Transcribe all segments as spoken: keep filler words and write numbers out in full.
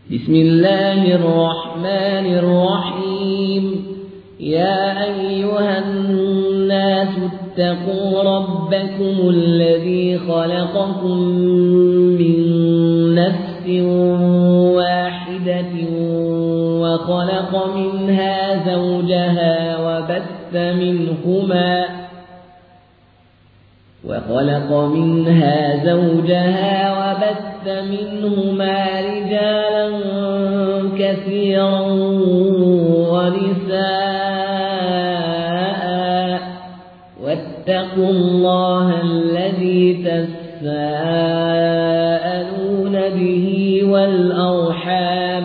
بسم الله الرحمن الرحيم. يا أيها الناس اتقوا ربكم الذي خلقكم من نفس واحدة وخلق منها زوجها وبث منهما وخلق منها زوجها وبث منهما رجالا كثيرا ونساء، واتقوا الله الذي تساءلون به والأرحام،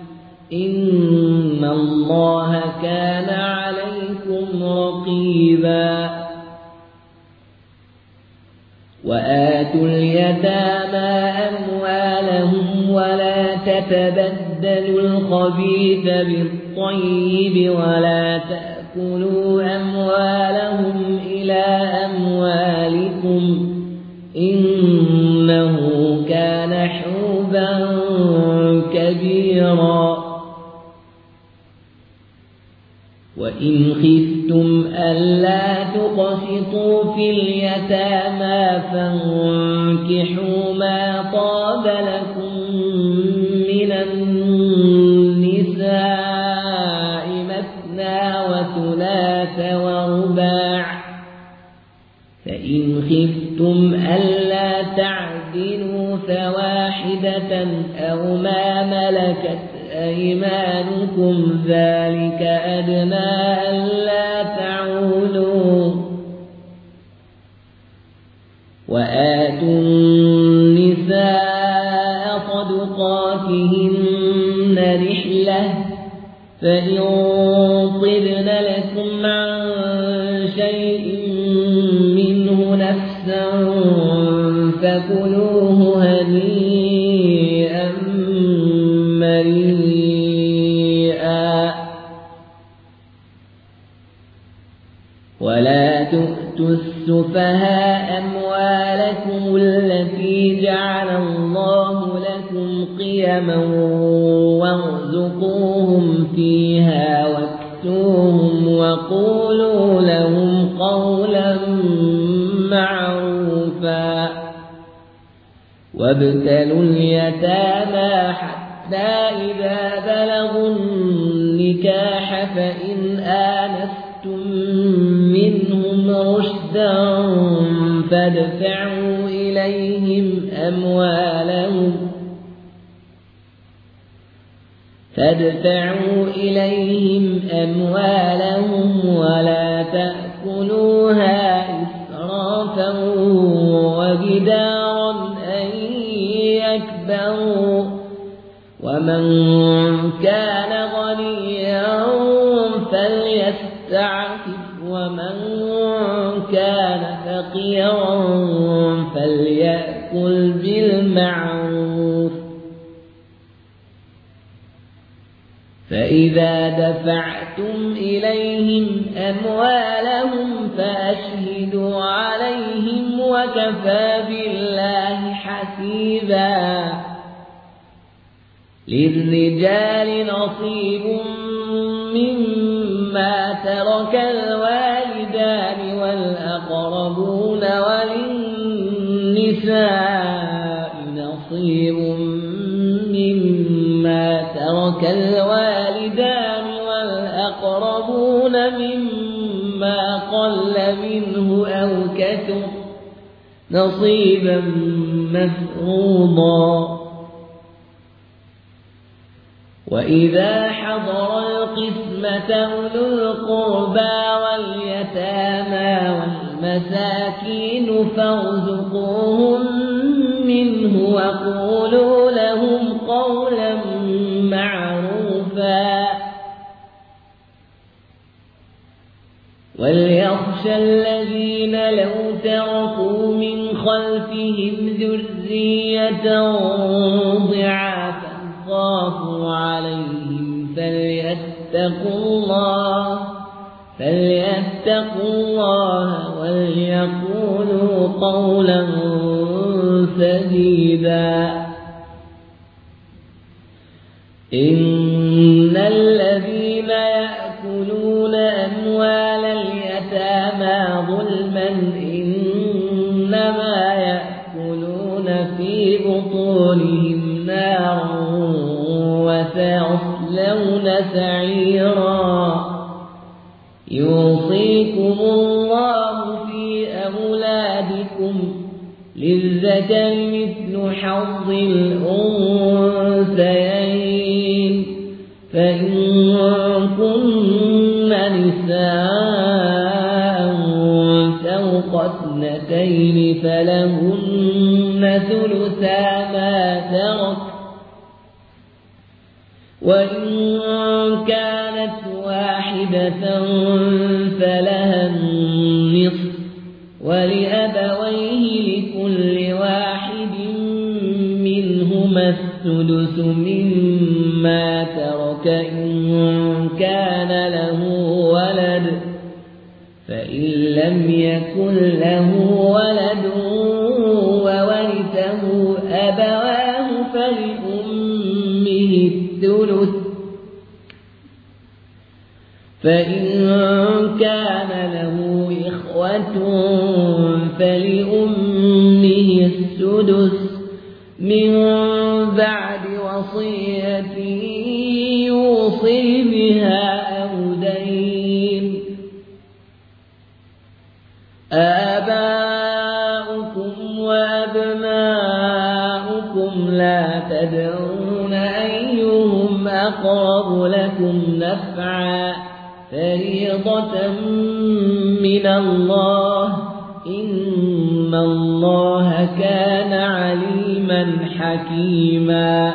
إن الله كان عليكم رقيبا. وآتوا اليتامى أموالهم ولا تتبدلوا الخبيث بالطيب ولا تأكلوا أموالهم إلى أموالكم، إنه كان حوبا كبيرا. وإن خفتم ألا تقسطوا في اليتامى فانكحوا ما طاب لكم من النساء مثنى وثلاث ورباع، فإن خفتم ألا تعدلوا فواحدة أو ما ملكت أيمانكم، ذلك أدنى ألا تعولوا. وآتوا النساء صدقاتهن نحلة، فإن طبن لكم عن شيء منه نفسا فكلوه هنيئا مريئا. ولا تؤتوا السفهاء أموالكم التي جعل الله لكم قيما وارزقوهم فيها واكسوهم وقولوا لهم قولا معروفا. وابتلوا اليتامى حتى إذا بلغوا النكاح فإن آنستم منهم رشدا فادفعوا إليهم أموالهم فادفعوا إليهم أموالهم ولا تأكلوها إسرافا وبدارا أن يكبروا، ومن كان غنيا فليستعفف ومن كان فقيرا فليأكل بالمعروف. فإذا دفعتم إليهم أموالهم فأشهدوا عليهم وكفى بالله حسيبا. للرجال نصيب مما ترك الوالدان والأقربون وللنساء نصيب مما ترك الوالدان والأقربون مما قل منه أو كثر نصيبا مفروضا. وإذا حضر القسمة أولو القربى واليتامى والمساكين فارزقوهم منه وقولوا لهم قولا معروفا. وليخشى الذين لو تركوا من خلفهم ذرية ضعافا خافوا عليهم فليتقوا الله فليتقوا الله وليقولوا قولا سديدا. إن الذين يأكلون أموال اليتامى ظلما إنما يأكلون في بطونهم نارا وسيصلون سعيرا يوصيكم الله في أولادكم للذكر مثل حظ الأنثيين فإن كن نساء فوق اثنتين فلهن ثلثا ما ترك وإن كانت واحدة فلها النصف ولأبويه لكل واحد منهما السدس مما ترك إن كان له ولد فإن لم يكن له ولد وورثه أبواه فلأمه الثلث فإن كان له إخوة فلأمه السدس من بعد وصية يوصي بها أو دين آباؤكم وأبناؤكم لا تدرون أيهم أقرب لكم نفعا فريضة من الله إن الله كان عليما حكيما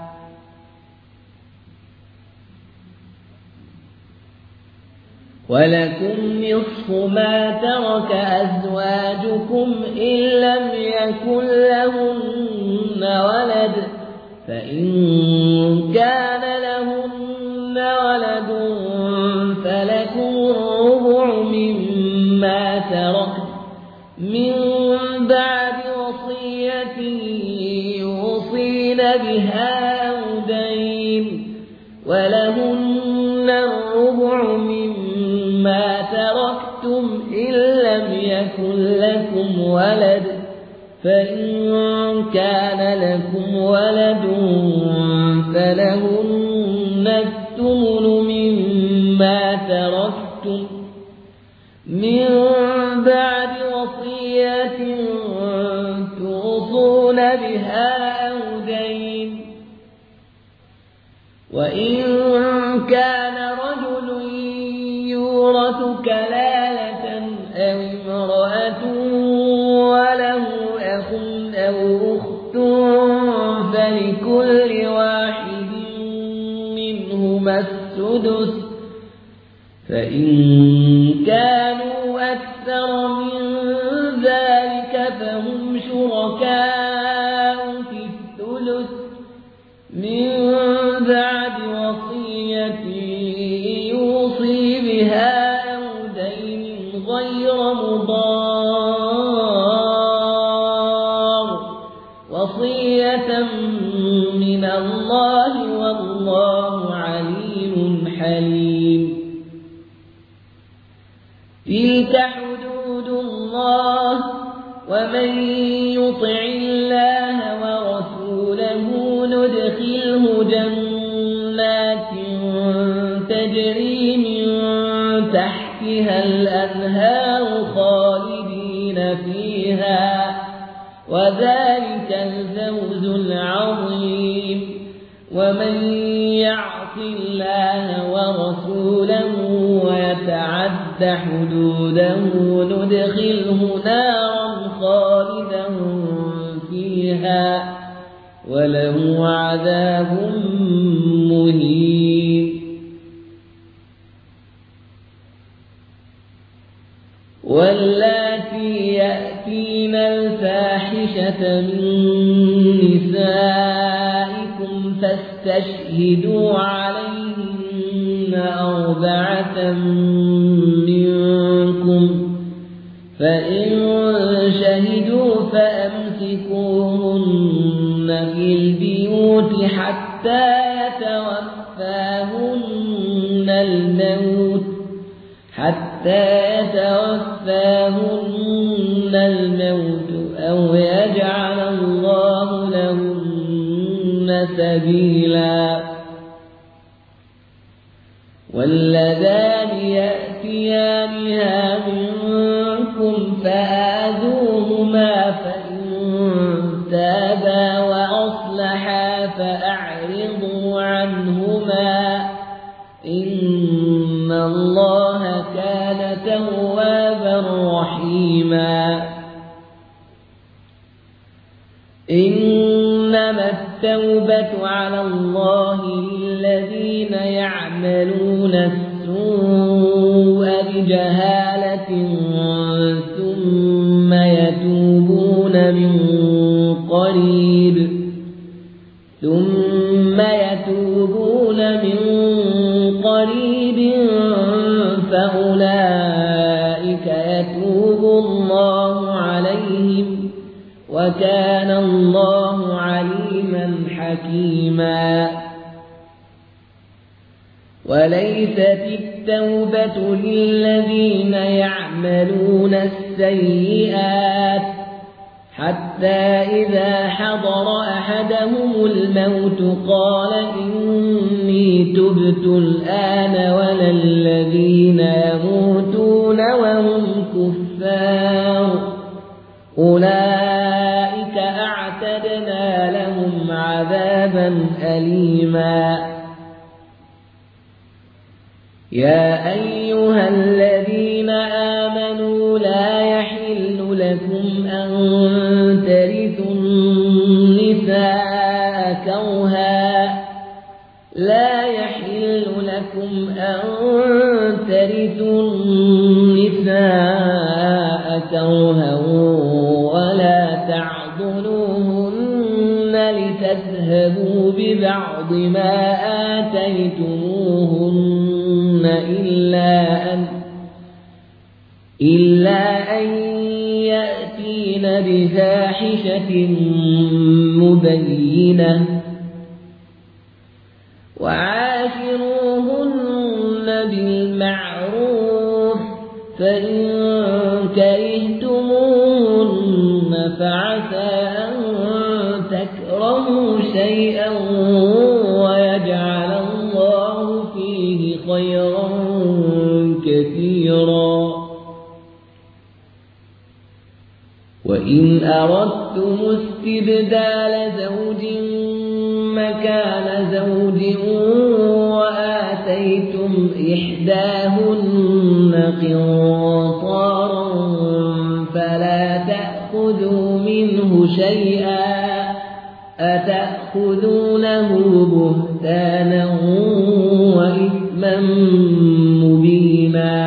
ولكم نصف ما ترك أزواجكم إن لم يكن لهن ولد فإن كان لهن ولد فلكم الربع مما ترك من بعد وصية يوصين بها أو دين ولهن الربع مما تركتم إن لم يكن لكم ولد فإن كان لكم ولد فلهن الثمن مما تركتم من بعد وصية توصون بها أو دين وإن كان رجل يورث كلالة أو امرأة وله أخ أو أخت فلكل واحد منهما السدس فإن كانوا أكثر من ذلك فهم شركاء في الثلث من بعد وصية يوصي بها أو دين غير مضار وصية من الله والله عليم حليم تلك حدود الله ومن يطع الله ورسوله ندخله جنات تجري من تحتها الأنهار خالدين فيها وذلك الفوز العظيم ومن يعص الله ورسوله ويتعد حدوده ندخله نارا خالدا فيها وله عذاب مهين واللاتي يأتين الفاحشة من نسائكم فاستشهدوا عليهن أربعة منكم فإن شهدوا فأمسكوهن في البيوت حتى يتوفاهن حتى يتوفاهن الموت أو يجعل الله لهن سبيلا. واللذان يأتيانها منكم فآذوهما فإن تابا وأصلحا فأعرضوا عنهما إن الله كان توابا رحيما. إنما التوبة على الله للذين يعملون السوء بجهالة ثم يتوبون من قريب ثم يتوبون من قريب فأولئك يتوب الله عليهم وكان الله عليما حكيما. وليست التوبة للذين يعملون السيئات حتى إذا حضر أحدهم الموت قال إني تبت الآن ولا الذين يموتون وهم كفار أولئك أعتدنا لهم عذابا أليما. يا أيها الذين آمنوا لا يحل لكم أن ترثوا النساء كرها لا يحل لكم أن ترثوا النساء كرها ولا تعضلوهن لتذهبوا ببعض ما آتيتموهن إلا أن إلا أن يأتين بفاحشة مبينة وعاشروهن بالمعروف فإن كرهتموهن فعسى أن تكرهوا شيئا ويجعل الله فيه خيرا كثيرا. وإن أردتم استبدال زوج مكان زوج وآتيتم إحداهن قنطارا فلا تأخذوا منه شيئا أتأخذونه بهتانا وإثما مبينا.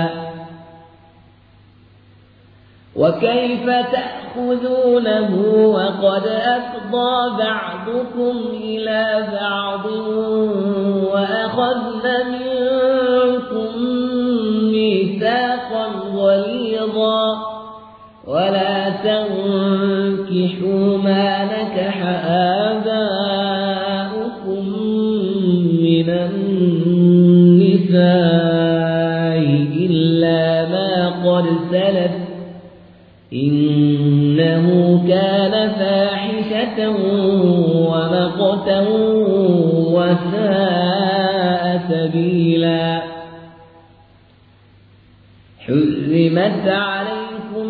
وكيف تأخذونه وقد أفضى بعضكم إلى بعض وأخذن منكم ميثاقا غليظا ولا تنكحوا ما نكح آباؤكم من النساء إلا ما قد سلف إنه كان فاحشة ومقتا وساء سبيلا. حرمت عليكم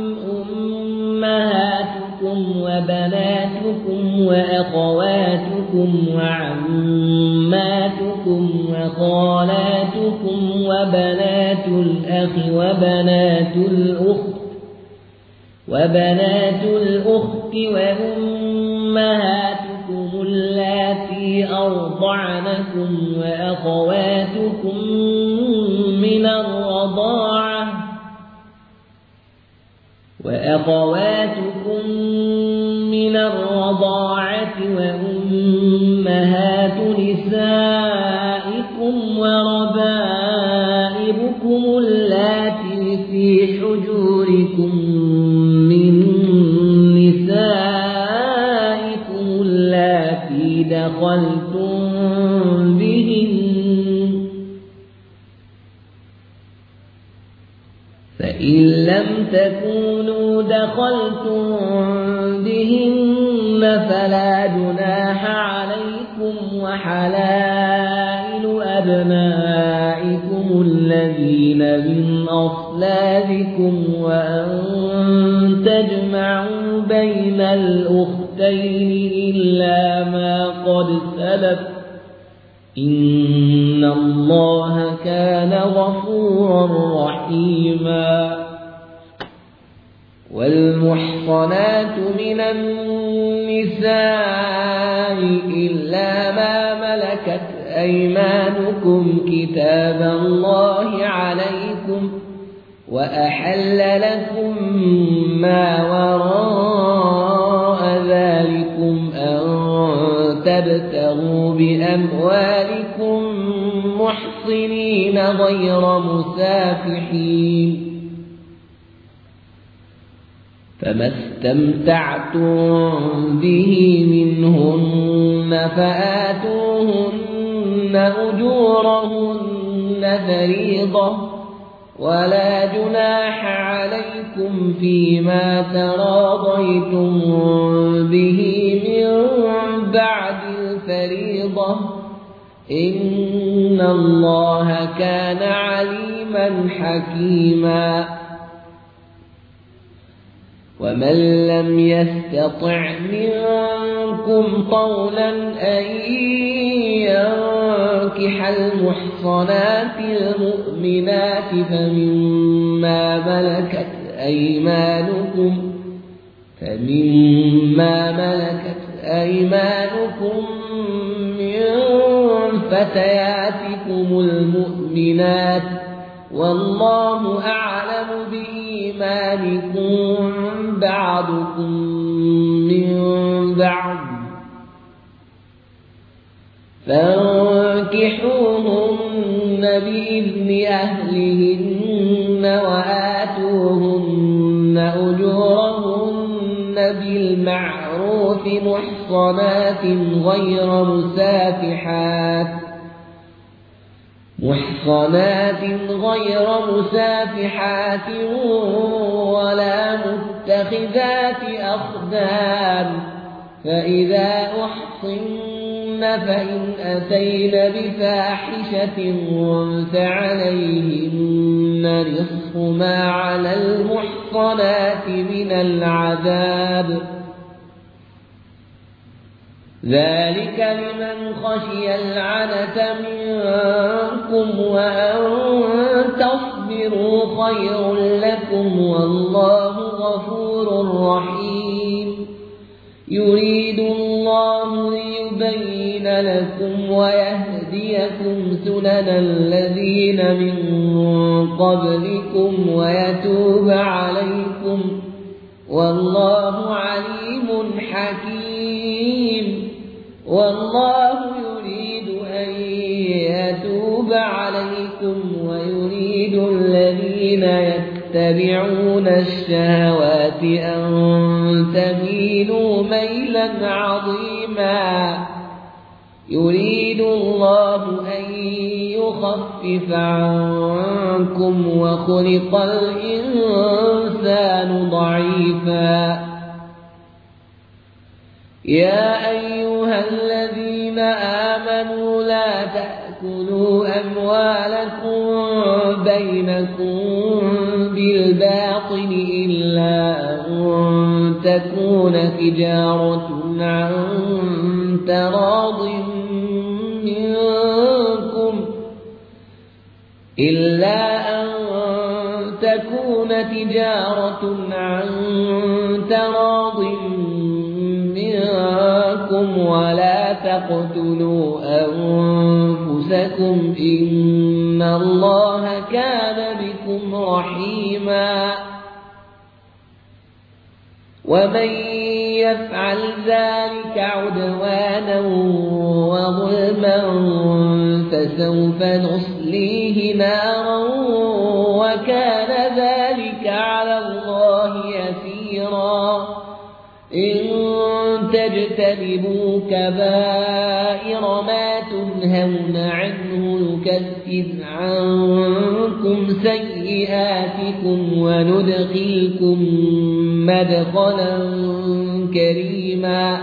أمهاتكم وبناتكم وأخواتكم وعماتكم وخالاتكم وبنات الأخ وبنات الأخت وبنات الأخت وأمهاتكم اللاتي أرضعنكم وأخواتكم من الرضاعة وأخواتكم من الرضاعة وأمهات نسائكم وربائبكم اللاتي في حجوركم من نسائكم اللاتي دخلتم بهن فإن لم تكونوا دخلتم بهن فلا جناح عليكم وحلائل أبنائكم الذين من أصلابكم وأن تجمعوا بين الأختين إلا ما قد سلف إن الله كان غفورا رحيما. والمحصنات من النساء إلا ما ملكت أيمانكم كتاب الله عليكم وأحل لكم ما وراء ذلكم أن تبتغوا بأموالكم محصنين غير مسافحين فما استمتعتم به منهن فآتوهن أجورهن فريضة ولا جناح عليكم فيما تراضيتم به من بعد الفريضة إن الله كان عليما حكيما. ومن لم يستطع منكم طولا أن ينكح المحصنات المؤمنات فمما ملكت أيمانكم فمما ملكت أيمانكم من فتياتكم المؤمنات والله أعلم بإيمانكم بعضكم من بعض فانكحوهن بإذن أهلهن وآتوهن أجورهن بالمعروف محصنات غير مسافحات محصنات غير مسافحات ولا متخذات أخدان فإذا أحصن فإن أتين بفاحشة فعليهن نصف ما على المحصنات من العذاب ذلك لمن خشي العنة منكم وأن تصبروا خير لكم والله غفور رحيم. يريد الله ليبين لكم ويهديكم سنن الذين من قبلكم ويتوب عليكم والله عليم حكيم. والله يريد أن يتوب عليكم ويريد الذين يتبعون الشهوات أن تميلوا ميلا عظيما. يريد الله أن يخفف عنكم وخلق الإنسان ضعيفا. يا أيها الذين آمنوا لا تأكلوا أموالكم بينكم بالباطل إلا أن تكون تجارة عن تراض منكم إلا أن تكون تجارة عن تراض منكم ولا تقتلوا أنفسكم إن الله كان بكم رحيما. ومن يفعل ذلك عدوانا وظلما فسوف نصليه نارا وكان ذلك على الله يسيرا. إن تجتنبوا كبائر ما تنهون تنهون عنه نكفر عنكم سيئاتكم وندخلكم مدخلا كريما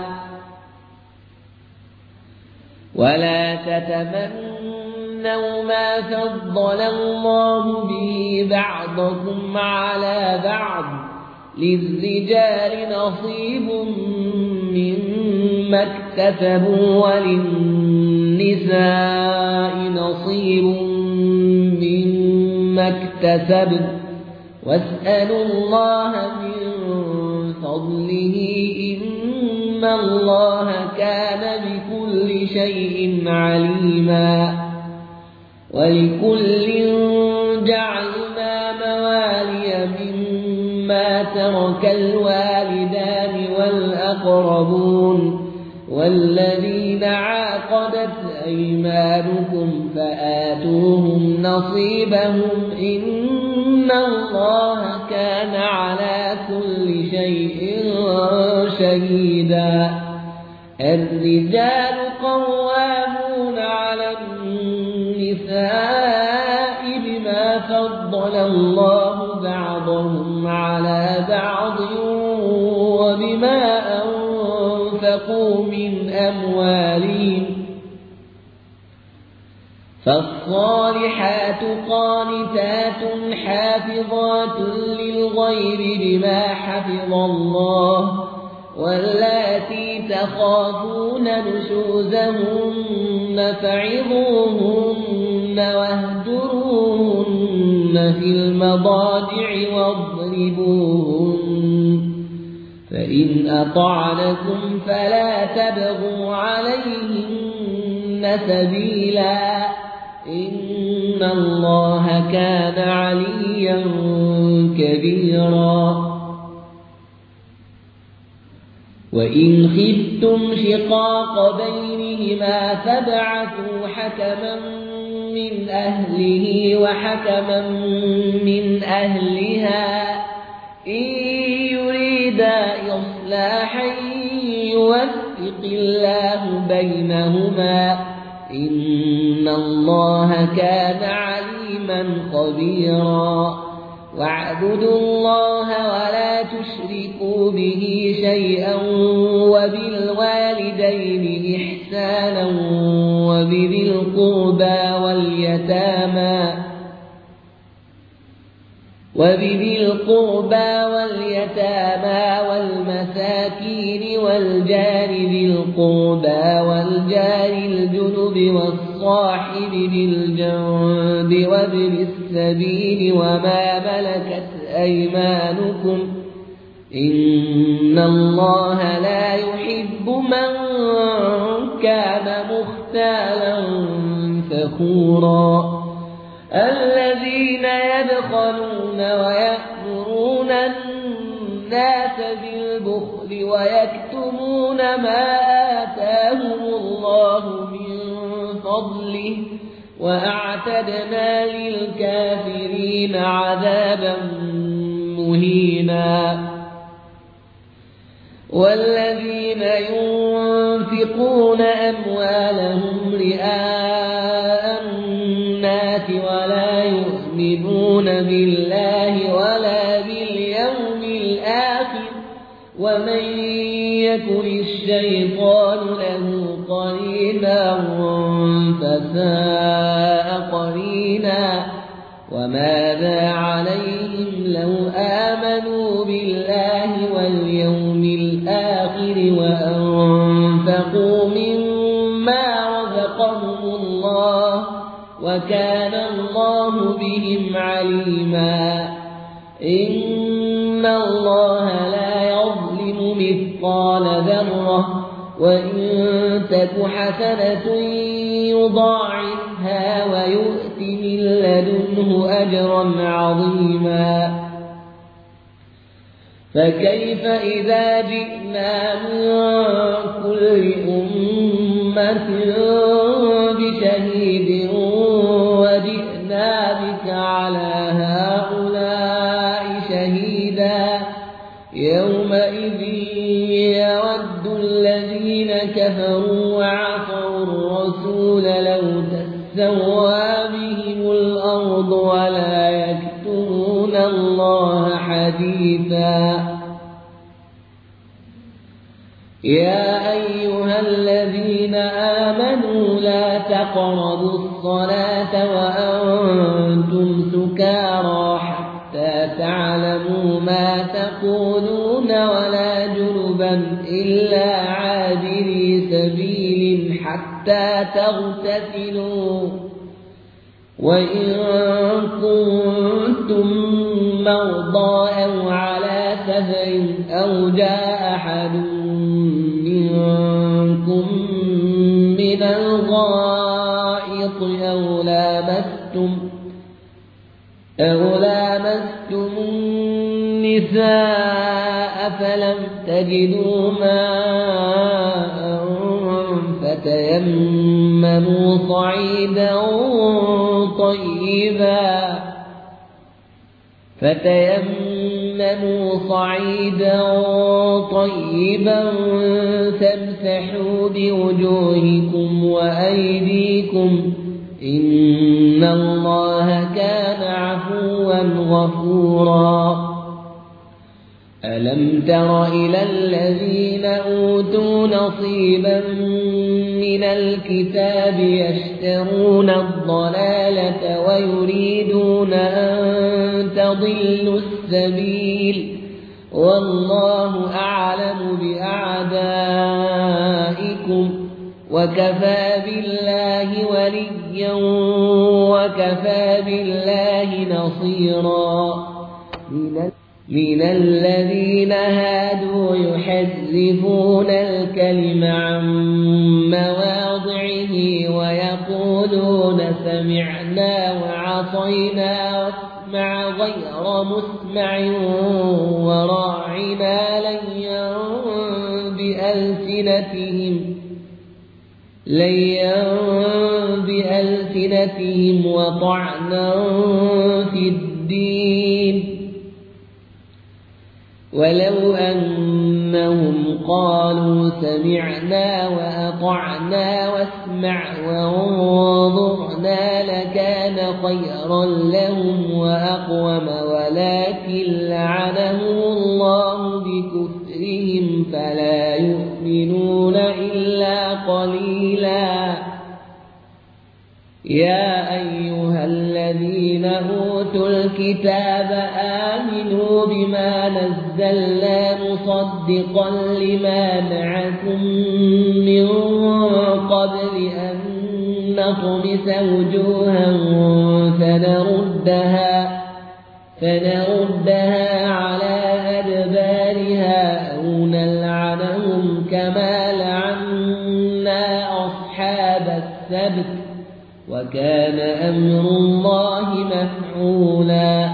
ولا تتمنوا ما فضل الله به بعضكم على بعض للرجال نصيب مما اكتسبوا وللنساء نصيب مما اكتسبن واسألوا الله من فضله إن الله كان بكل شيء عليما ولكل جعلنا موالي مما ترك الوالدان والأقربون والذين عاقدت أيمانكم فآتوهم نصيبهم إن الله كان على كل شيء شهيدا الرجال قوامون على النساء بما فضل الله بعضهم على بعض وبما أنفقوا من أموالهم فالصالحات قانتات حافظات للغيب بما حفظ الله واللاتي تخافون نشوزهن فعظوهن واهجروهن في المضاجع واضربوهن فإن أطعنكم فلا تبغوا عليهن سبيلا إن الله كان عليا كبيرا وإن خفتم شقاق بينهما فابعثوا حكما من أهله وحكما من أهلها إن يريدا إصلاحا يوفق الله بينهما إن الله كان عليما خبيرا واعبدوا الله ولا تشركوا به شيئا وبالوالدين إحسانا وبذي القربى واليتامى وبذي القربى واليتامى والمساكين والجار ذي القربى والجار الجنب والصاحب بالجنب وابن السبيل وما ملكت أيمانكم إن الله لا يحب من كان مختالا فخورا الذين يبخلون ويأمرون الناس بالبخل ويكتمون ما آتاهم الله من فضله وأعتدنا للكافرين عذابا مهينا والذين ينفقون أموالهم رئاء الناس ولا يؤمنون بالله ولا باليوم الآخر ومن يكن الشيطان له قرينا فساء قرينا وماذا عليهم لو آمنوا بالله واليوم الآخر وأنفقوا مما رزقهم الله وكان الله بهم عليما إن الله لا يظلم مثقال ذرة وإن تك حسنة يضاعفها ويؤت من لدنه أجرا عظيما فكيف إذا جئنا من كل أمة بشهيد وجئنا بك على هؤلاء شهيدا يومئذ يود الذين كفروا وعصوا الرسول لو تسوى بهم الأرض ولا يكتمون الله حديثا. يا أيها الذين آمنوا لا تقربوا الصلاة وأنتم سكارى حتى تعلموا ما تقولون ولا جنبا إلا عابري سبيل حتى تغتسلوا، وإن كنتم مرضى أو على سفر أو جاء أحد منكم من الغائط أو لامستم أو لامستم النساء فلم تجدوا ماء فتيمموا صعيدا طيبا فتيمموا صعيدا طيبا فامسحوا بوجوهكم وأيديكم إن الله كان عفوا غفورا. ألم تر إلى الذين أوتوا نصيبا من الكتاب يشترون الضلالة ويريدون أن تضلوا السبيل والله أعلم بأعدائكم وكفى بالله وليا وكفى بالله نصيرا. من الذين هادوا يحرفون الكلم عن مواضعه ويقولون سمعنا وعصينا واسمع غير مسمع وراعنا ليا بألسنتهم ليا بألسنتهم وطعنا في الدين ولو أنهم قالوا سمعنا وأطعنا واسمع وانظرنا لكان خيرا لهم وأقوم ولكن لعنهم الله بكفرهم فلا يؤمنون إلا قليلا. يا أيها الذين أوتوا الكتاب آمنوا بما نزلنا مصدقا لما معكم من قبل أن نطمس وجوها فنردها, فنردها على أدبارها أو نلعنهم كما لعنا أصحاب السبت وكان أمر الله مفعولا.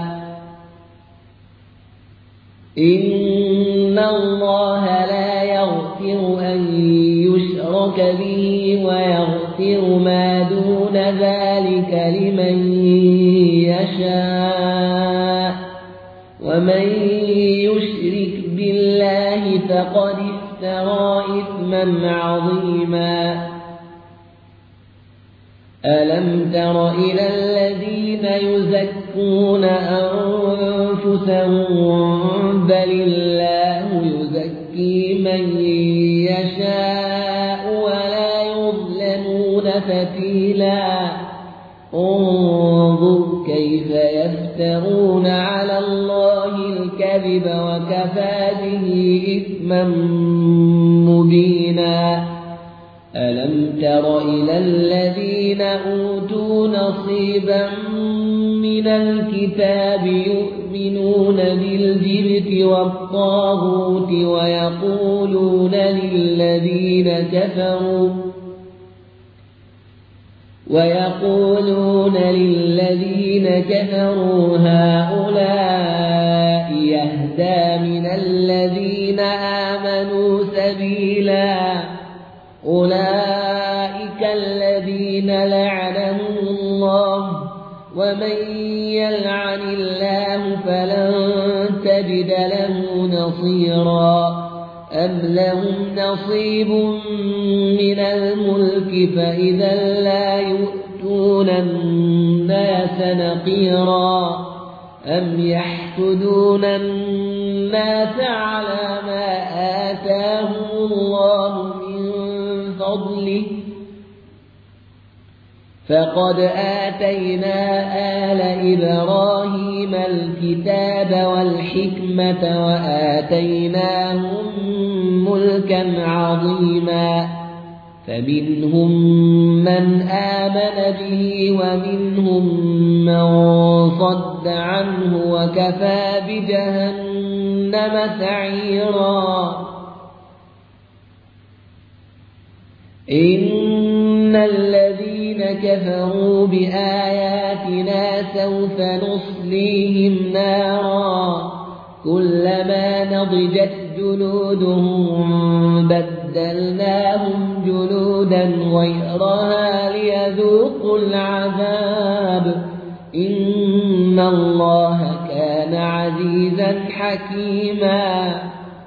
إن الله لا يغفر أن يشرك به ويغفر ما دون ذلك لمن يشاء ومن يشرك بالله فقد افترى إثما عظيما. ألم تر إلى الذين يزكون أنفسهم بل الله يزكي من يشاء ولا يظلمون فتيلا. انظر كيف يفترون على الله الكذب وكفى به إثما مبينا. ألم تر إلى الذين أوتوا نصيبا من الكتاب يؤمنون بالجبت والطاغوت ويقولون للذين كفروا ويقولون للذين كفروا هؤلاء يهدى من الذين آمنوا سبيلا. أولئك الذين لعنهم الله ومن يلعن الله فلن تجد له نصيرا. أم لهم نصيب من الملك فإذا لا يؤتون يحسدون الناس نقيرا أم يحسدون الناس على ما آتاهم الله من فضله فقد آتينا آل إبراهيم الكتاب والحكمة وآتيناهم ملكا عظيما فمنهم من آمن به ومنهم من صد عنه وكفى بجهنم سعيرا إن الذين كفروا بآياتنا سوف نصليهم نارا كلما نضجت جلودهم بدلناهم جلودا غيرها ليذوقوا العذاب إن الله كان عزيزا حكيما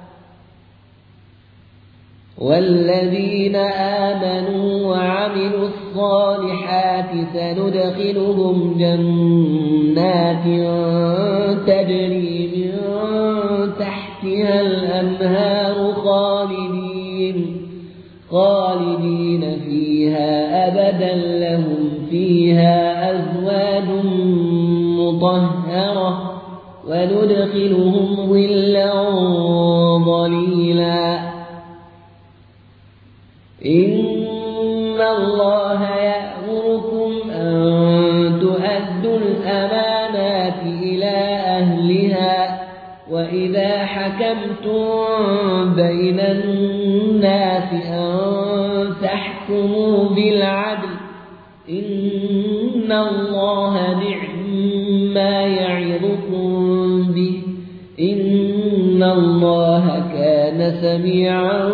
والذين آمنوا وعملوا الصالحات سندخلهم جنات تجري من تحتها الأنهار خالدين خالدين فيها أبدا لهم فيها أزواج مطهرة وندخلهم ظلا ظليلا إن الله يأمركم أن تؤدوا الأمانات إلى أهلها وإذا حكمتم بين الناس أن تحكموا بالعدل إن الله نعم ما يعظكم به إن الله كان سميعا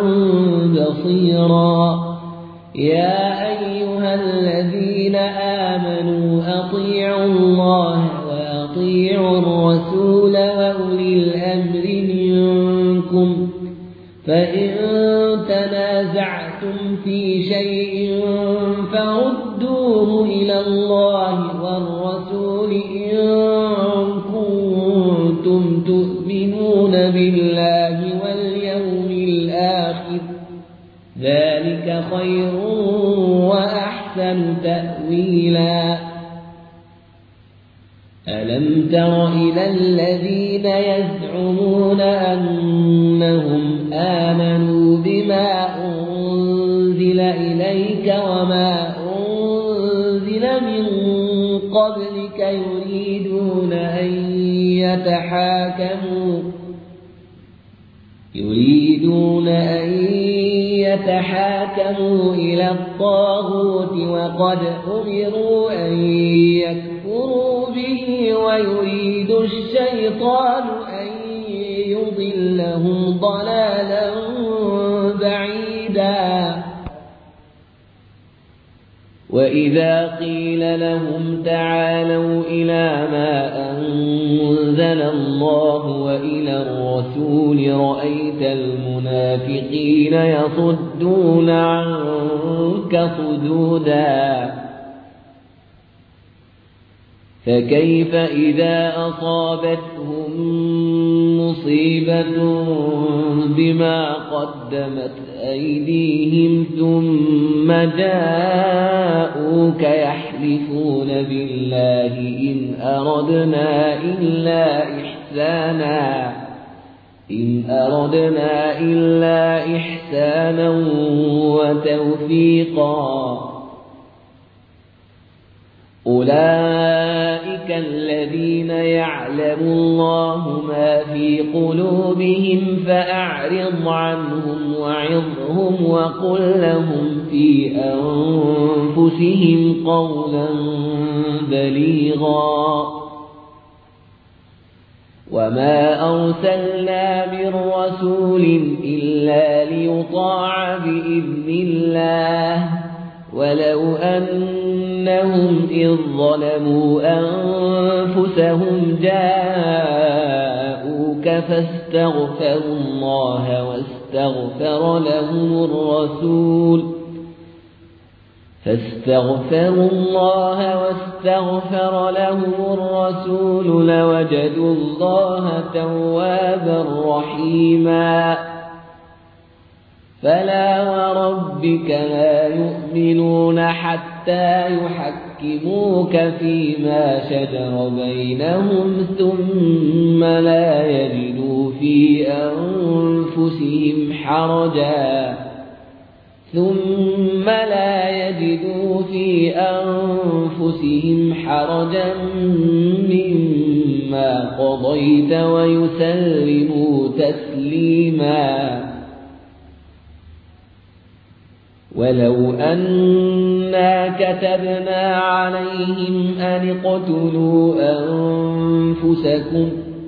بصيرا يا أيها الذين آمنوا أطيعوا الله وأطيعوا الرسول وأولي الأمر منكم فإن تنازعتم في شيء فردوه إلى الله والرسول إن كنتم تؤمنون بالله واليوم الآخر ذلك خير وأحسن تأويلا ألم تر إلى الذين يزعمون أنهم آمنوا بما أنزل إليك وما أنزل من قبلك يريدون أن يتحاكموا يريدون أن يتحاكموا إلى الطاغوت وقد أمروا أن يكفروا به ويريد الشيطان أن يضلهم ضلالا بعيدا وإذا قيل لهم تعالوا إلى ما أنزل الله وإلى الرسول رأيت المنافقين يصدون عنك صدودا فكيف إذا أصابتهم مصيبة بما قدمت أيديهم ثم جاءوك يحلفون بالله إن أردنا إلا إحسانا إن أردنا إلا إحسانا وتوفيقا أولئك الذين يعلم الله ما في قلوبهم فأعرض عنهم وعظهم وقل لهم في أنفسهم قولا بليغا وما أرسلنا من رسول إلا ليطاع بإذن الله ولو أنهم إذ ظلموا أنفسهم جاءوك فاستغفروا الله واستغفر لهم الرسول فاستغفروا الله واستغفر لهم الرسول لوجدوا الله توابا رحيما فلا وربك لا يؤمنون حتى يحكموك فيما شجر بينهم ثم لا يجدوا في أنفسهم حرجا ثم لا يجدوا في أنفسهم حرجا مما قضيت ويسلموا تسليما ولو أنا كتبنا عليهم أن اقتلوا أنفسكم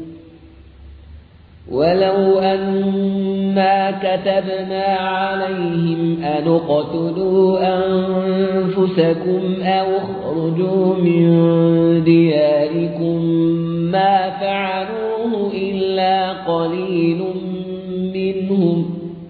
ولو أنا كتبنا عليهم أن اقتلوا أنفسكم أو اخرجوا من دياركم ما فعلوه إلا قليل منهم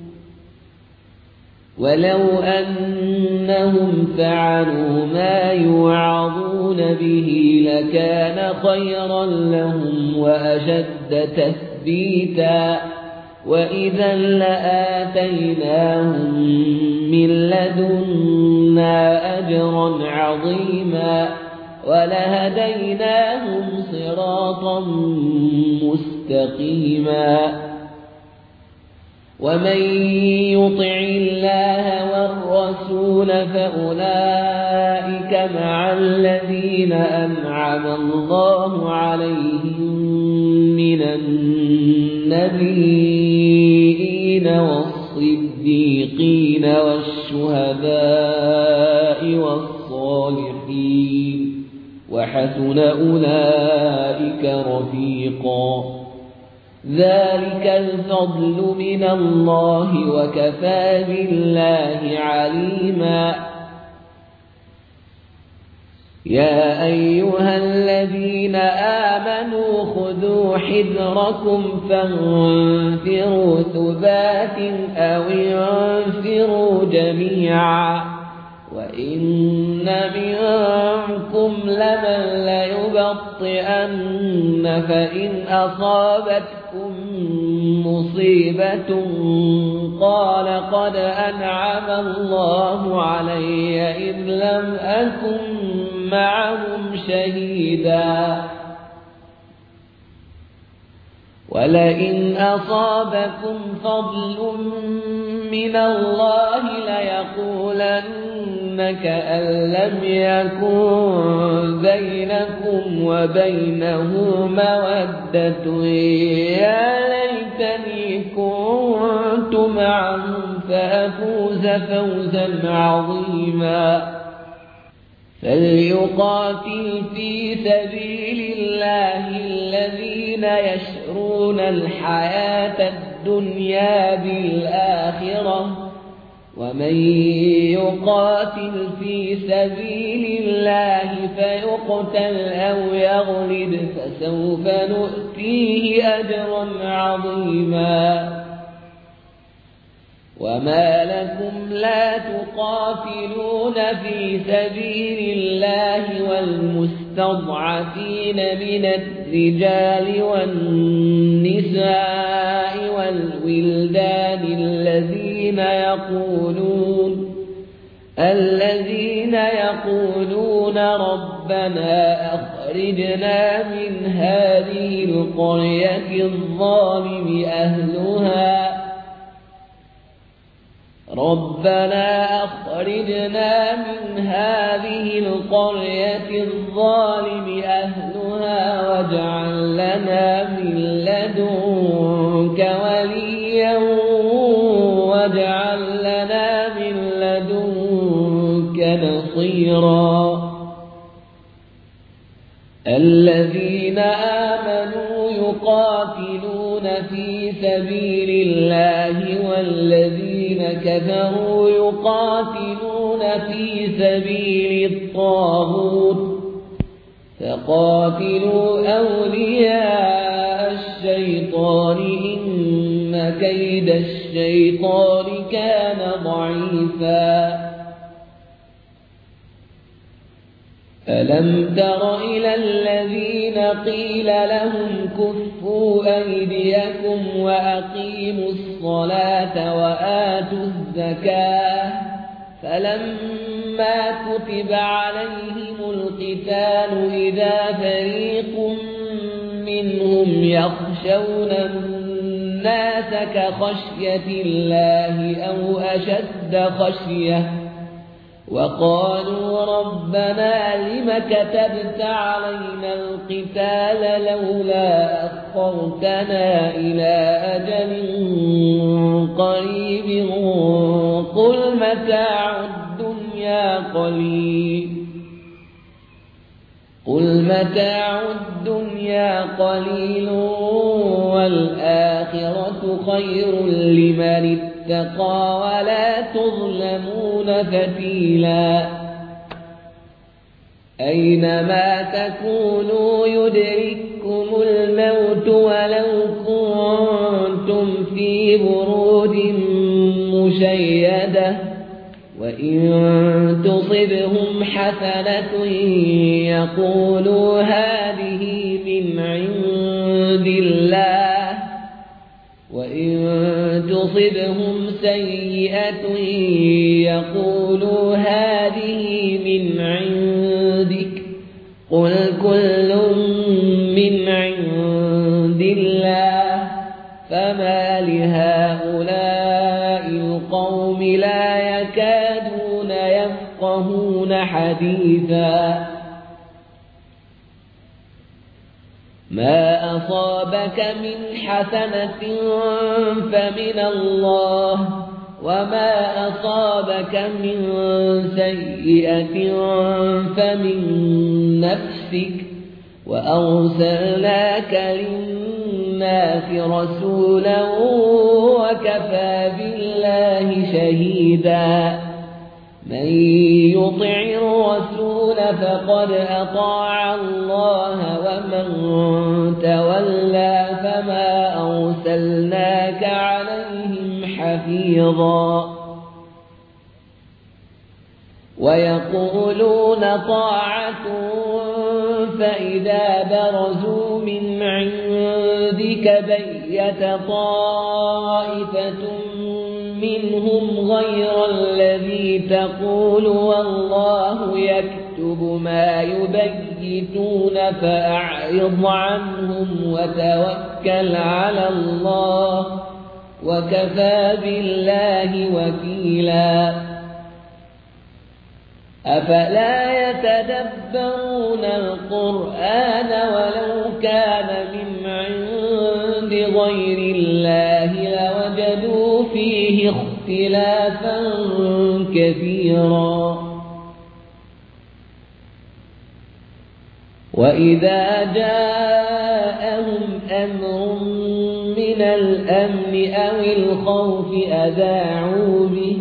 ولو أنهم فعلوا ما يوعظون به لكان خيرا لهم وأشد تثبيتا وإذا لآتيناهم من لدنا أجرا عظيما ولهديناهم صراطا مستقيما ومن يطع الله والرسول فأولئك مع الذين أنعم الله عليهم من النبيين والصديقين والشهداء والصالحين وحسن أولئك رفيقا ذلك الفضل من الله وكفى بالله عليما يا أيها الذين آمنوا خذوا حذركم فانفروا ثبات أو انفروا جميعا وإن منكم لمن ليبطئن فإن أصابتكم مصيبة قال قد أنعم الله علي إذ لم أكن معهم شهيدا ولئن أصابكم فضل من الله ليقولن كأن لم يكن بينكم وبينه مودة يا ليتني كنت معهم فأفوز فوزا عظيما فليقاتل في سبيل الله الذين يشرون الحياة الدنيا بالآخرة ومن يقاتل في سبيل الله فيقتل أو يغلب فسوف نؤتيه أجرا عظيما وما لكم لا تقاتلون في سبيل الله والمستضعفين من الرجال والنساء والولدان الذين يقولون الذين يقولون ربنا أخرجنا من هذه القرية الظالم أهلها ربنا أخرجنا من هذه القرية الظالم أهلها واجعل لنا من لدنك وليا واجعل لنا من لدنك نصيرا الذين آمنوا يقاتلون في سبيل الله والذين كفروا يقاتلون في سبيل الطاغوت فقاتلوا أولياء الشيطان إن كيد الشيطان كان ضعيفا ألم تر إلى الذين قيل لهم كفوا أيديكم وأقيموا الصلاة وآتوا الزكاة فلما كتب عليهم القتال إذا فريق منهم يخشون الناس كخشية الله أو أشد خشية وقالوا ربنا لم كتبت علينا القتال لولا أخرتنا إلى أجل قريب قل متاع الدنيا قليل قل متاع الدنيا قليل والآخرة خير لمن اتقى ولا تظلمون فتيلا أينما تكونوا يدرككم الموت ولو كنتم في بروج مشيدة وإن تصبهم حسنة يقولوا هذه من عند الله وإن تصبهم سيئة يقولوا هذه من عندك قل كل من عند الله فما لهؤلاء القوم لا يكادون يفقهون حديثا ما أصابك من حسنة فمن الله وما أصابك من سيئة فمن نفسك وأرسلناك للناس رسولا وكفى بالله شهيدا من يطع الرسول فقد أطاع الله ومن تولى فما أرسلناك عليهم حفيظا ويقولون طاعة فإذا برزوا من عندك بيت طائفة منهم غير الذي تقول والله يكتب ما يبيتون فأعرض عنهم وتوكل على الله وكفى بالله وكيلا أفلا يتدبرون القرآن ولو كان من عند غير الله لوجدوا فيه اختلافا كثيرا وإذا جاءهم أمر من الأمن أو الخوف أذاعوا به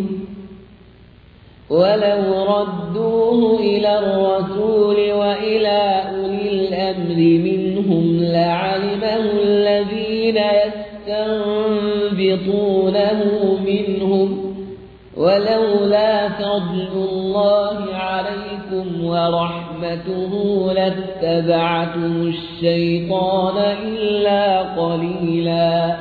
ولو ردوه إلى الرسول وإلى أولي الأمر منهم لعلمه الذين يستنبطونه منهم ولولا فضل الله عليكم ورحمته لاتبعتم الشيطان إلا قليلا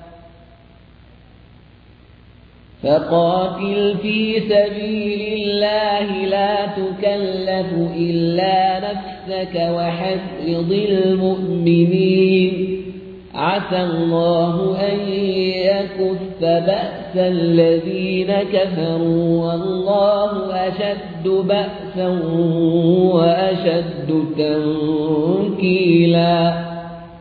فقاتل في سبيل الله لا تكلف إلا نفسك وحرض المؤمنين عسى الله أن يكف بأس الذين كفروا والله أشد بأسا وأشد تنكيلا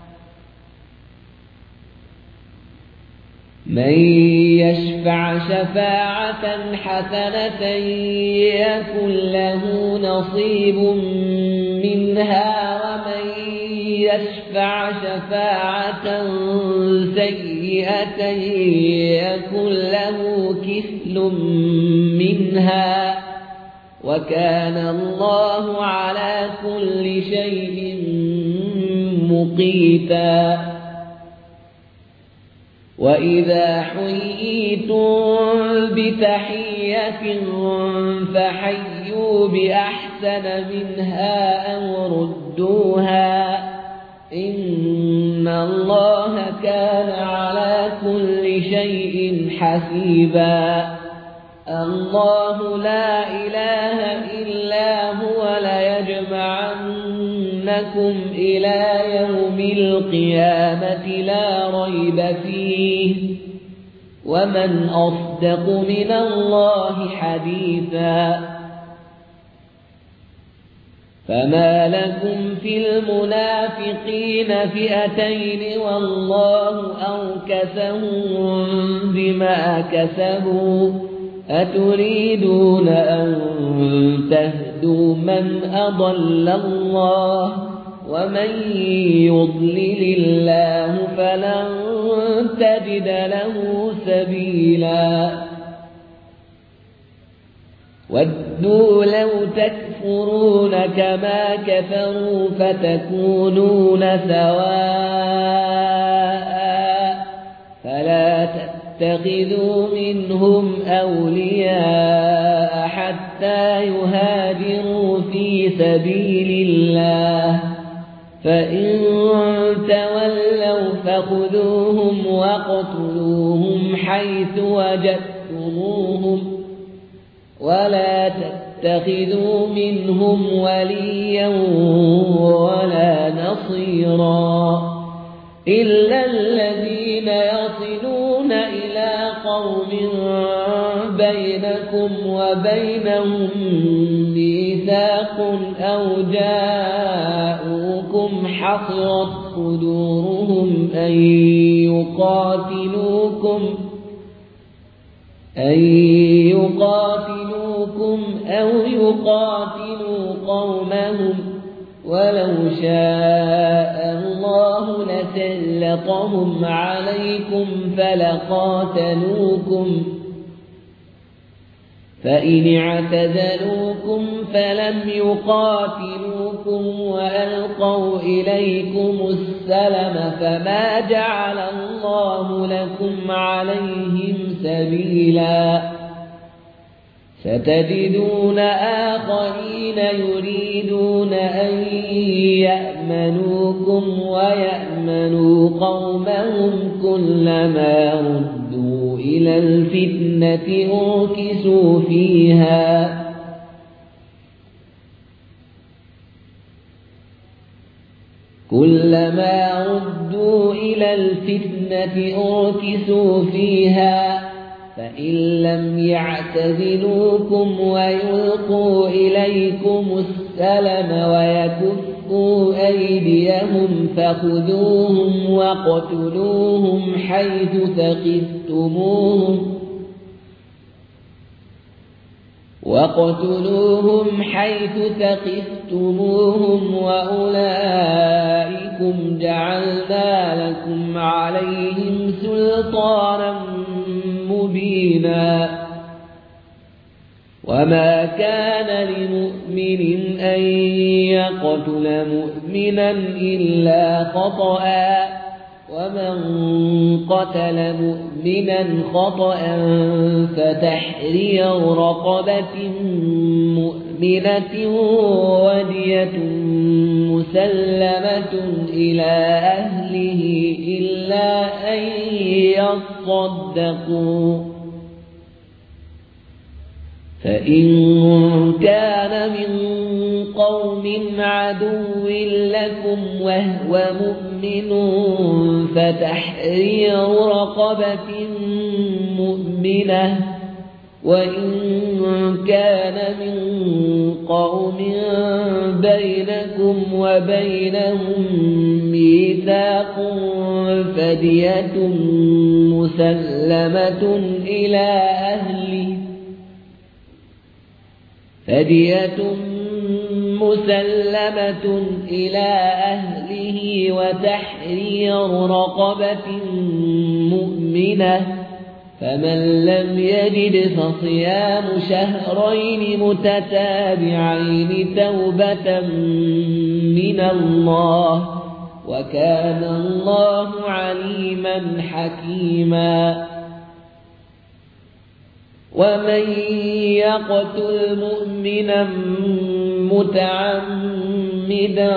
من يشفع شفاعة حسنة يكن له نصيب منها ومن يشفع شفاعة سيئة يكن له كفل منها وكان الله على كل شيء مقيتا وإذا حييتم بتحية فحيوا بأحسن منها أو ردوها إن الله كان على كل شيء حسيبا. الله لا إله إلا هو ليجمعنكم إلى يوم القيامة لا ريب فيه ومن أصدق من الله حديثا. فما لكم في المنافقين فئتين والله أركسهم بما كسبوا أتريدون أن تهدوا من أضل الله ومن يضلل الله فلن تجد له سبيلا. ودوا لو تكفرون كما كفروا فتكونون سواء فلا تتخذوا منهم أولياء حتى يهاجروا في سبيل الله فإن تولوا فخذوهم واقتلوهم حيث وجدتموهم ولا تتخذوا منهم وليا ولا نصيرا إلا الذين يصلون إلى قوم بينكم وبينهم ميثاق أو جاءوكم حصرت صدورهم أن يقاتلوكم أن يقاتلوكم أو يقاتلوا قومهم ولو شاء الله لسلطهم عليكم فلقاتلوكم فإن اعتزلوكم فلم يقاتلوكم وألقوا إليكم السلم فما جعل الله لكم عليهم سبيلا. ستجدون آخرين يريدون أن يأمنوكم ويأمنوا قومهم كلما ردوا إلى الفتنة أركسوا فيها كلما ردوا إلى الفتنة أركسوا فيها فإن لم يعتزلوكم ويلقوا إليكم السلم ويكفوا أيديهم فخذوهم واقتلوهم حيث ثقفتموهم واقتلوهم حيث ثقفتموهم وأولئكم جعلنا لكم عليهم سلطانا مبينا. وما كان لمؤمن أن يقتل مؤمنا إلا خطأ ومن قتل مؤمنا خطأ فتحرير رقبة مؤمنة ودية مسلمة إلى أهله إلا أن يصدقوا فإن كان من قوم عدو لكم وهو مؤمن فتحرير رقبة مؤمنة وإن كان من قوم بينكم وبينهم ميثاق فدية مسلمة إلى أهله فدية مسلمة إلى أهله وتحرير رقبة مؤمنة فمن لم يجد فصيام شهرين متتابعين توبة من الله وكان الله عليما حكيما. ومن يقتل مؤمنا متعمدا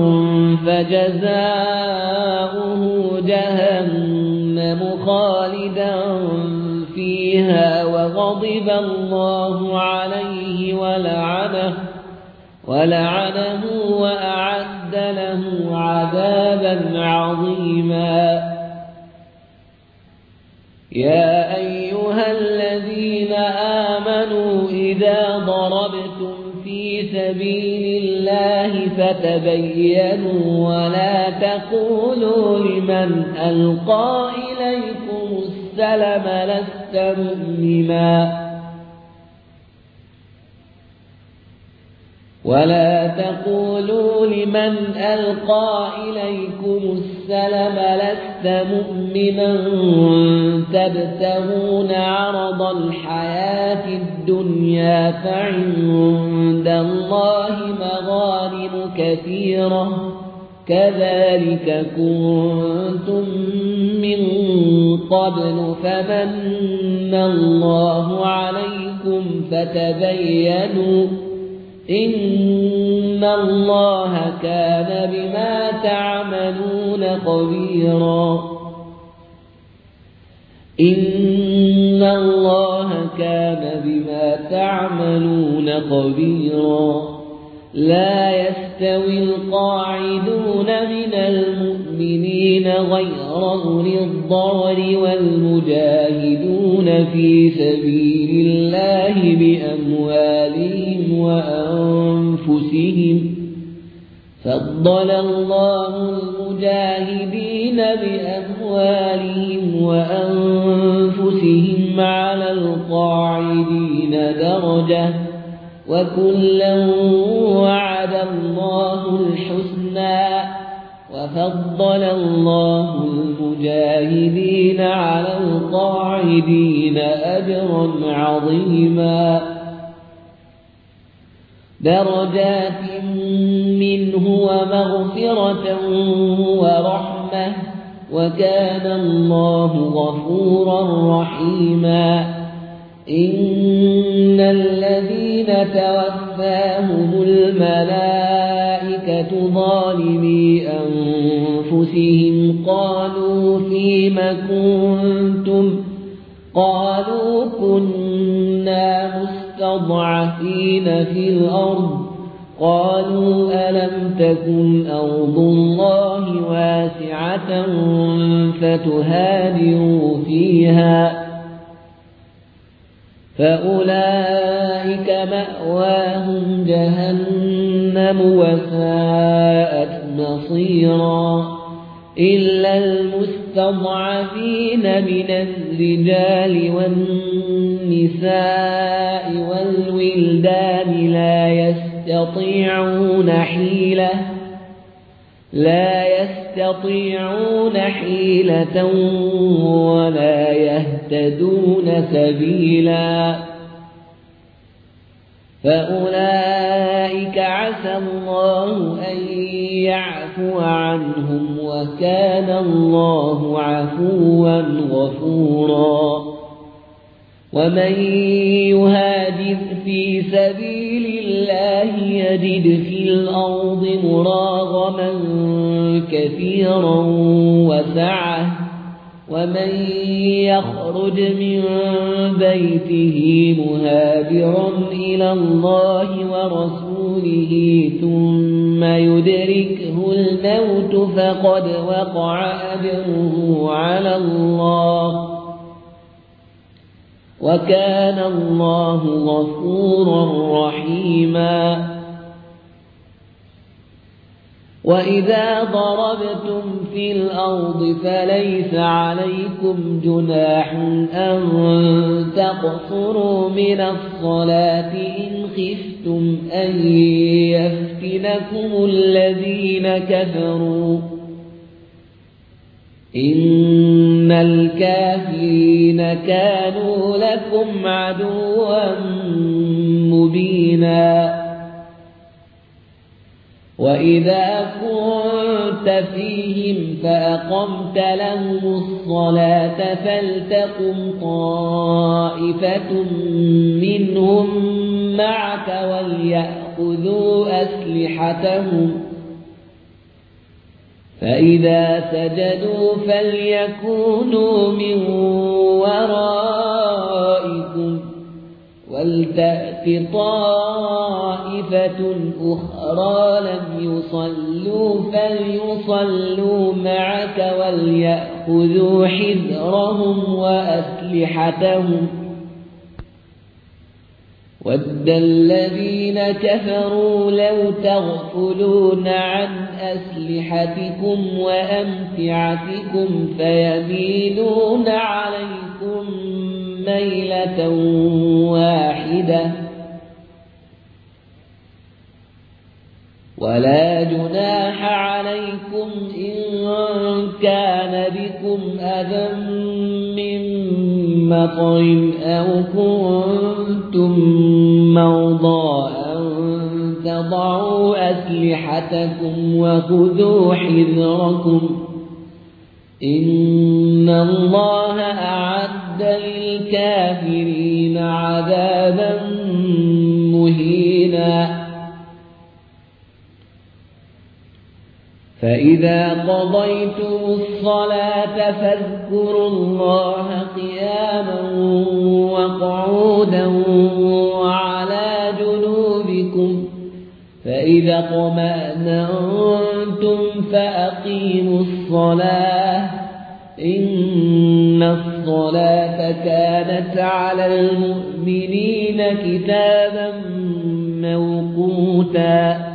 فجزاؤه جهنم خالدا فيها وغضب الله عليه ولعنه ولعنه وأعد له عذابا عظيما. يا أيها الذين آمنوا إذا ضربتم في سبيل الله فتبينوا ولا تقولوا لمن ألقى إليكم السلم لست مؤمنا ولا تقولوا لمن ألقى إليكم السلم لست مؤمنا تبتغون عرض الحياة الدنيا فعند الله مغانم كثيرة كذلك كنتم من قبل فمن الله عليكم فتبينوا إن الله كان بما تعملون خبيرا. إن الله كان بما تعملون خبيرا. لا يستوي القاعدون من المؤمنين غير أولي الضرر والمجاهدون في سبيل الله بأموالهم وأنفسهم فضل الله المجاهدين بأموالهم وأنفسهم على القاعدين درجة وكلا وعد الله الحسنى وفضل الله المجاهدين على القاعدين أجرا عظيما. درجات منه ومغفرة ورحمة وكان الله غفورا رحيما. إن الذين توفاهم الملائكة ظالمي أنفسهم قالوا فيم كنتم قالوا كنا مستضعفين في الأرض قالوا ألم تكن أرض الله واسعة فتهاجروا فيها فأولئك مأواهم جهنم وساءت مصيرا. إلا المستضعفين من الرجال والنساء والولدان لا يستطيعون حيلة لا يستطيعون حيلة ولا يهتدون سبيلا فأولئك عسى الله أن يعفو عنهم وكان الله عفوا غفورا. ومن يهاجر في سبيل الله يجد في الأرض مراغما كثيرا وسعة ومن يخرج من بيته مهاجرا إلى الله ورسوله ثم يدركه الموت فقد وقع أجره على الله وكان الله غفورا رحيما. وإذا ضربتم في الأرض فليس عليكم جناح أن تقصروا من الصلاة إن خفتم أن يفتنكم الذين كفروا إن الكافرين كانوا لكم عدوا مبينا. وإذا كنت فيهم فأقمت لهم الصلاة فلتقم طائفة منهم معك وليأخذوا أسلحتهم فإذا سجدوا فليكونوا من ورائكم ولتأت طائفة أخرى لم يصلوا فليصلوا معك وليأخذوا حذرهم وأسلحتهم ود الذين كفروا لو تغفلون عن أسلحتكم وأمتعتكم فيميلون عليكم ميلة واحدة ولا جناح عليكم إن كان بكم أذى من مطر أو كنتم مرضى أن تضعوا أسلحتكم وخذوا حذركم إن الله أعد للكافرين عذابا مهينا فإذا قضيتم الصلاة فاذكروا الله قياما وقعودا وعلى جنوبكم فإذا اطمأننتم فأقيموا الصلاة إن الصلاة كانت على المؤمنين كتابا موقوتا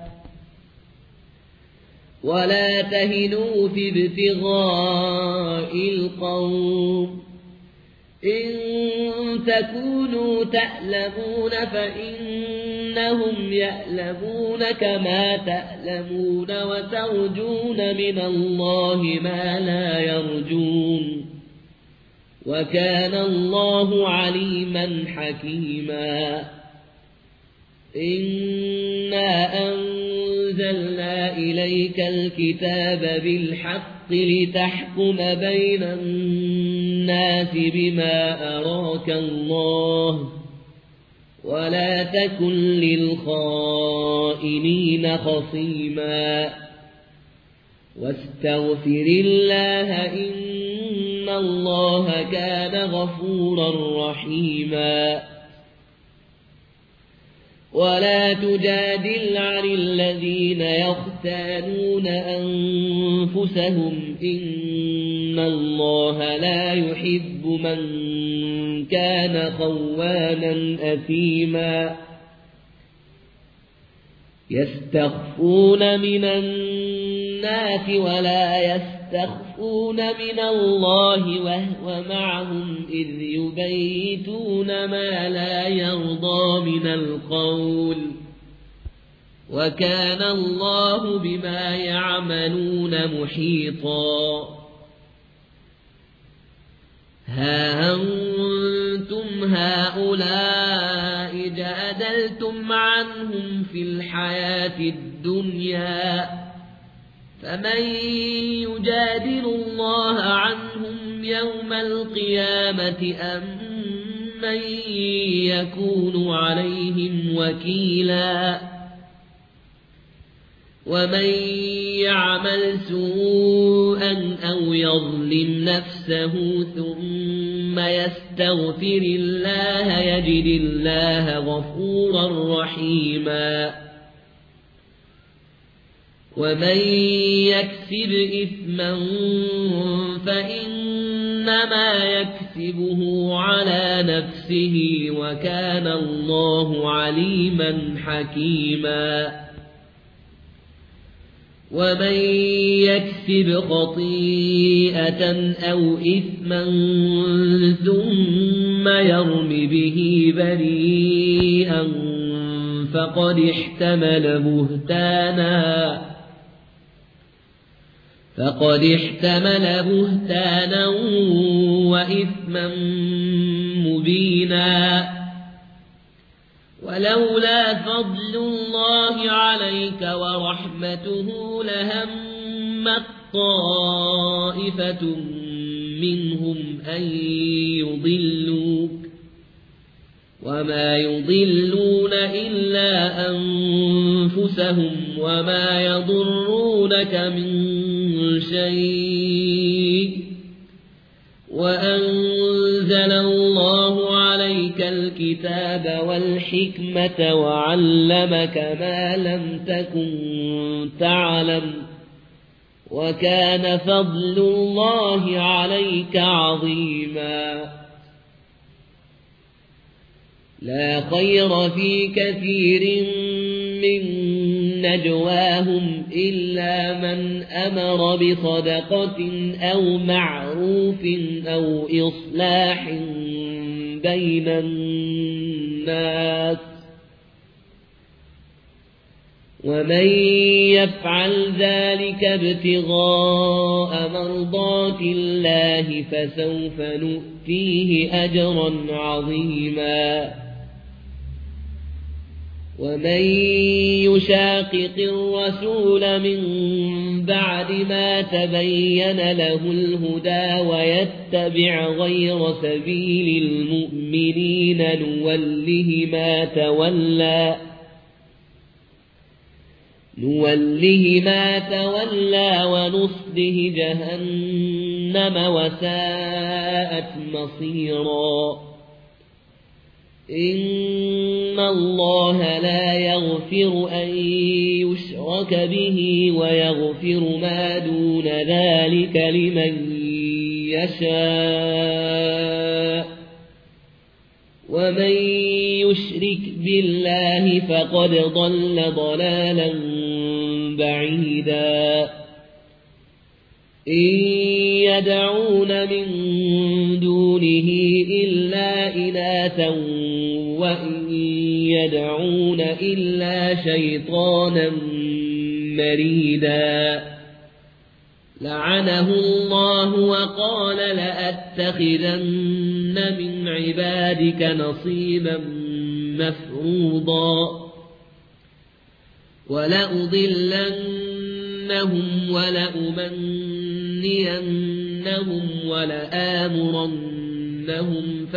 ولا تهنوا في ابتغاء القوم إن تكونوا تألمون فإنهم يألمون كما تألمون وترجون من الله ما لا يرجون وكان الله عليما حكيما إنا أنزلنا إليك الكتاب بالحق لتحكم بين الناس بما أراك الله ولا تكن للخائنين خصيما واستغفر الله إن الله كان غفورا رحيما ولا تجادل عن الذين يختانون أنفسهم إن الله لا يحب من كان خوانا أثيما يستخفون من الناس ولا يستخفون من الله وهو معهم إذ يبيتون ما لا يرضى من القول وكان الله بما يعملون محيطا ها أنتم هؤلاء جادلتم عنهم في الحياة الدنيا فمن يجادل الله عنهم يوم القيامة أم من يكون عليهم وكيلا ومن يعمل سوءا أو يظلم نفسه ثم يستغفر الله يجد الله غفورا رحيما ومن يكسب إثما فإنما يكسبه على نفسه وكان الله عليما حكيما ومن يكسب خطيئة أو إثما ثم يرم به بريئا فقد احتمل بهتانا فقد احتمل بهتانا وإثما مبينا ولولا فضل الله عليك ورحمته لهمت طائفة منهم أن يضلوك وما يضلون إلا أنفسهم وما يضرونك من شيء وأنزل الله عليك الكتاب والحكمة وعلمك ما لم تكن تعلم وكان فضل الله عليك عظيما لا خير في كثير من نجواهم إلا من أمر بصدقة أو معروف أو إصلاح بين الناس ومن يفعل ذلك ابتغاء مرضات الله فسوف نؤتيه أجرا عظيما ومن يشاقق الرسول من بعد ما تبين له الهدى ويتبع غير سبيل المؤمنين نوله ما تولى نوله ما تولى ونصله جهنم وساءت مصيرا إن الله لا يغفر أن يشرك به ويغفر ما دون ذلك لمن يشاء ومن يشرك بالله فقد ضل ضلالا بعيدا إن يدعون من دونه إلا إناثا وإن يدعون إلا شيطانا مريدا لعنه الله وقال لأتخذن من عبادك نصيبا مفروضا ولأضلنهم ولأمنينهم ولآمرنهم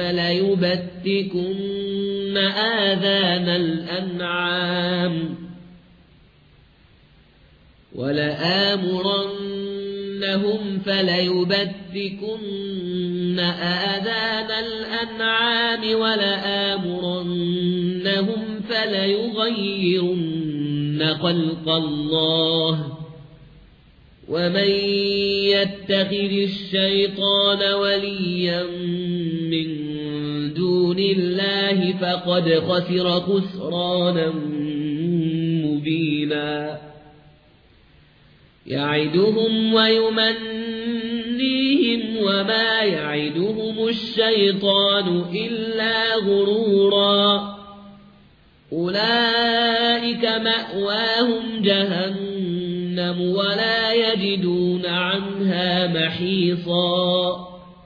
فليبتكن آذان الأنعام ولآمرنهم فليبتكن آذان الأنعام ولآمرنهم فليغيرن خلق الله ومن يتخذ الشيطان وليا من دون الله فقد خسر خسرانا مبينا يعدهم ويمنيهم وما يعدهم الشيطان إلا غرورا أولئك مأواهم جهنم ولا يجدون عنها محيصا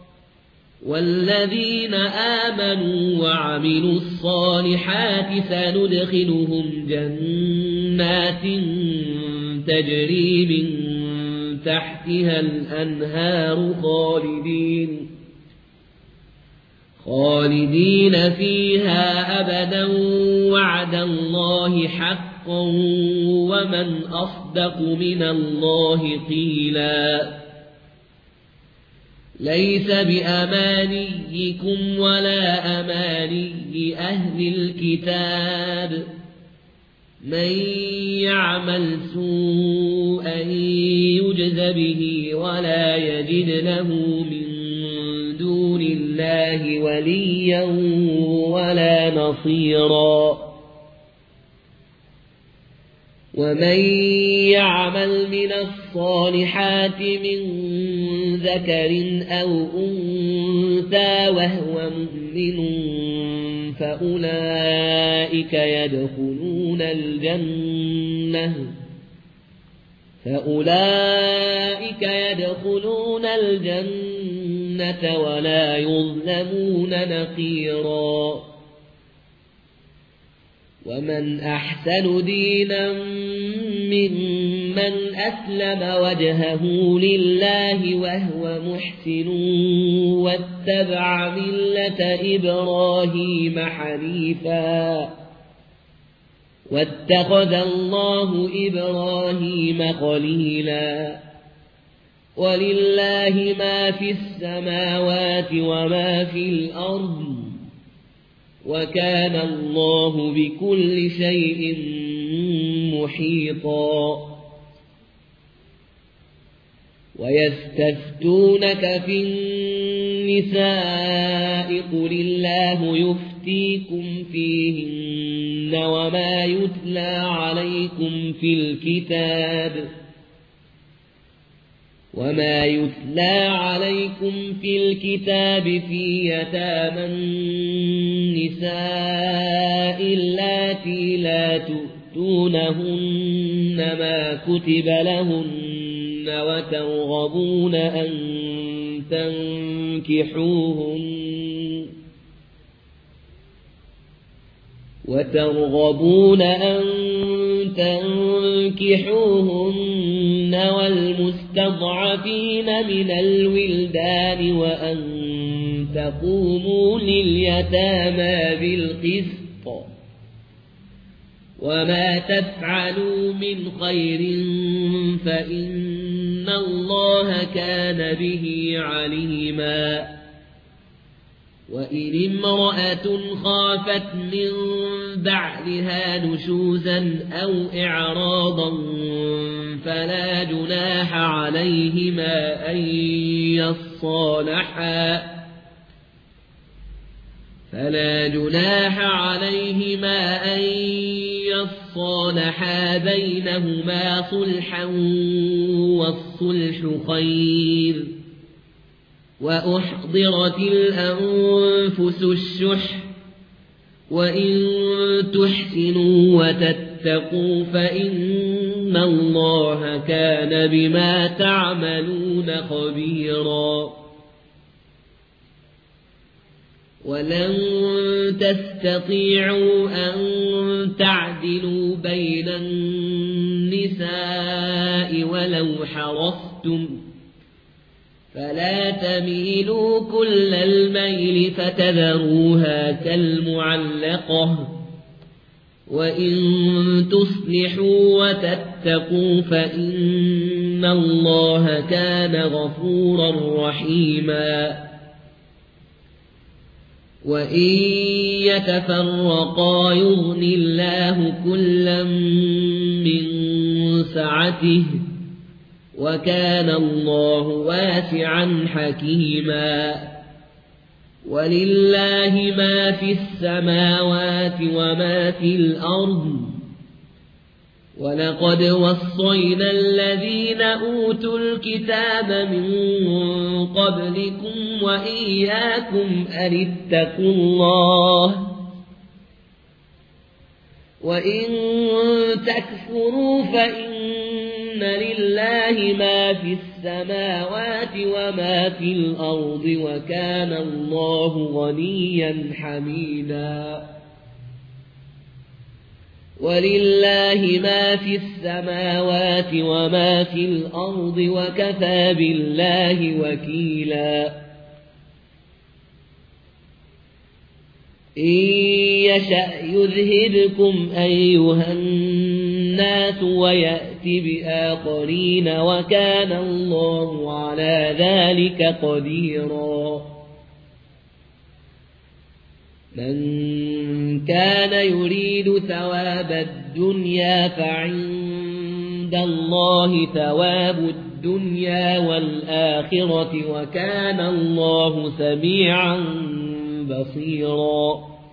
والذين آمنوا وعملوا الصالحات سندخلهم جنات تجري من تحتها الأنهار خالدين خالدين فيها أبدا وعد الله حقا ومن أصدق من الله قيلا ليس بأمانيكم ولا أماني أهل الكتاب من يعمل سوءا يجز به ولا يجد له من دون الله وليا ولا نصيرا ومن يعمل من الصالحات من ذكر أو أنثى وهو مؤمن فأولئك يدخلون الجنة فأولئك يدخلون الجنة ولا يظلمون نقيرا ومن أحسن دينا ممن أسلم وجهه لله وهو محسن واتبع ملة إبراهيم حنيفا واتخذ الله إبراهيم خليلا ولله ما في السماوات وما في الأرض وكان الله بكل شيء محيطا ويستفتونك في النساء قل الله يفتيكم فيهن وما يتلى عليكم في الكتاب وما يتلى عليكم في الكتاب في يتامى النساء اللاتي لا تؤتونهن ما كتب لهن وترغبون أن تنكحوهن وترغبون أن تنكحوهن والمستضعفين من الولدان وأن تقوموا لليتامى بالقسط وما تفعلوا من خير فإن الله كان به عليما وإن امرأة خافت من بعدها نشوزا أو إعراضا فلا جناح عليهما أن يصالحا فلا جناح عليهما أن يصالحا بينهما صلحا والصلح خير وأحضرت الأنفس الشح وإن تحسنوا وتتقوا فإن الله كان بما تعملون خبيرا ولن تستطيعوا أن تعدلوا بين النساء ولو حرصتم فلا تميلوا كل الميل فتذروها كالمعلقة وإن تصلحوا وتتقوا فإن الله كان غفورا رحيما وإن يتفرقا يغن الله كلا من سعته وكان الله واسعا حكيما ولله ما في السماوات وما في الأرض ولقد وصينا الذين أوتوا الكتاب من قبلكم وإياكم أن اتقوا الله وإن تكفروا فإن لله ما في السماوات وما في الأرض وكان الله غنيا حميدا ولله ما في السماوات وما في الأرض وكفى بالله وكيلا إن يشأ يذهبكم أيها الناس ويأت بآخرين وكان الله على ذلك قديرا من كان يريد ثواب الدنيا فعند الله ثواب الدنيا والآخرة وكان الله سميعا بصيرا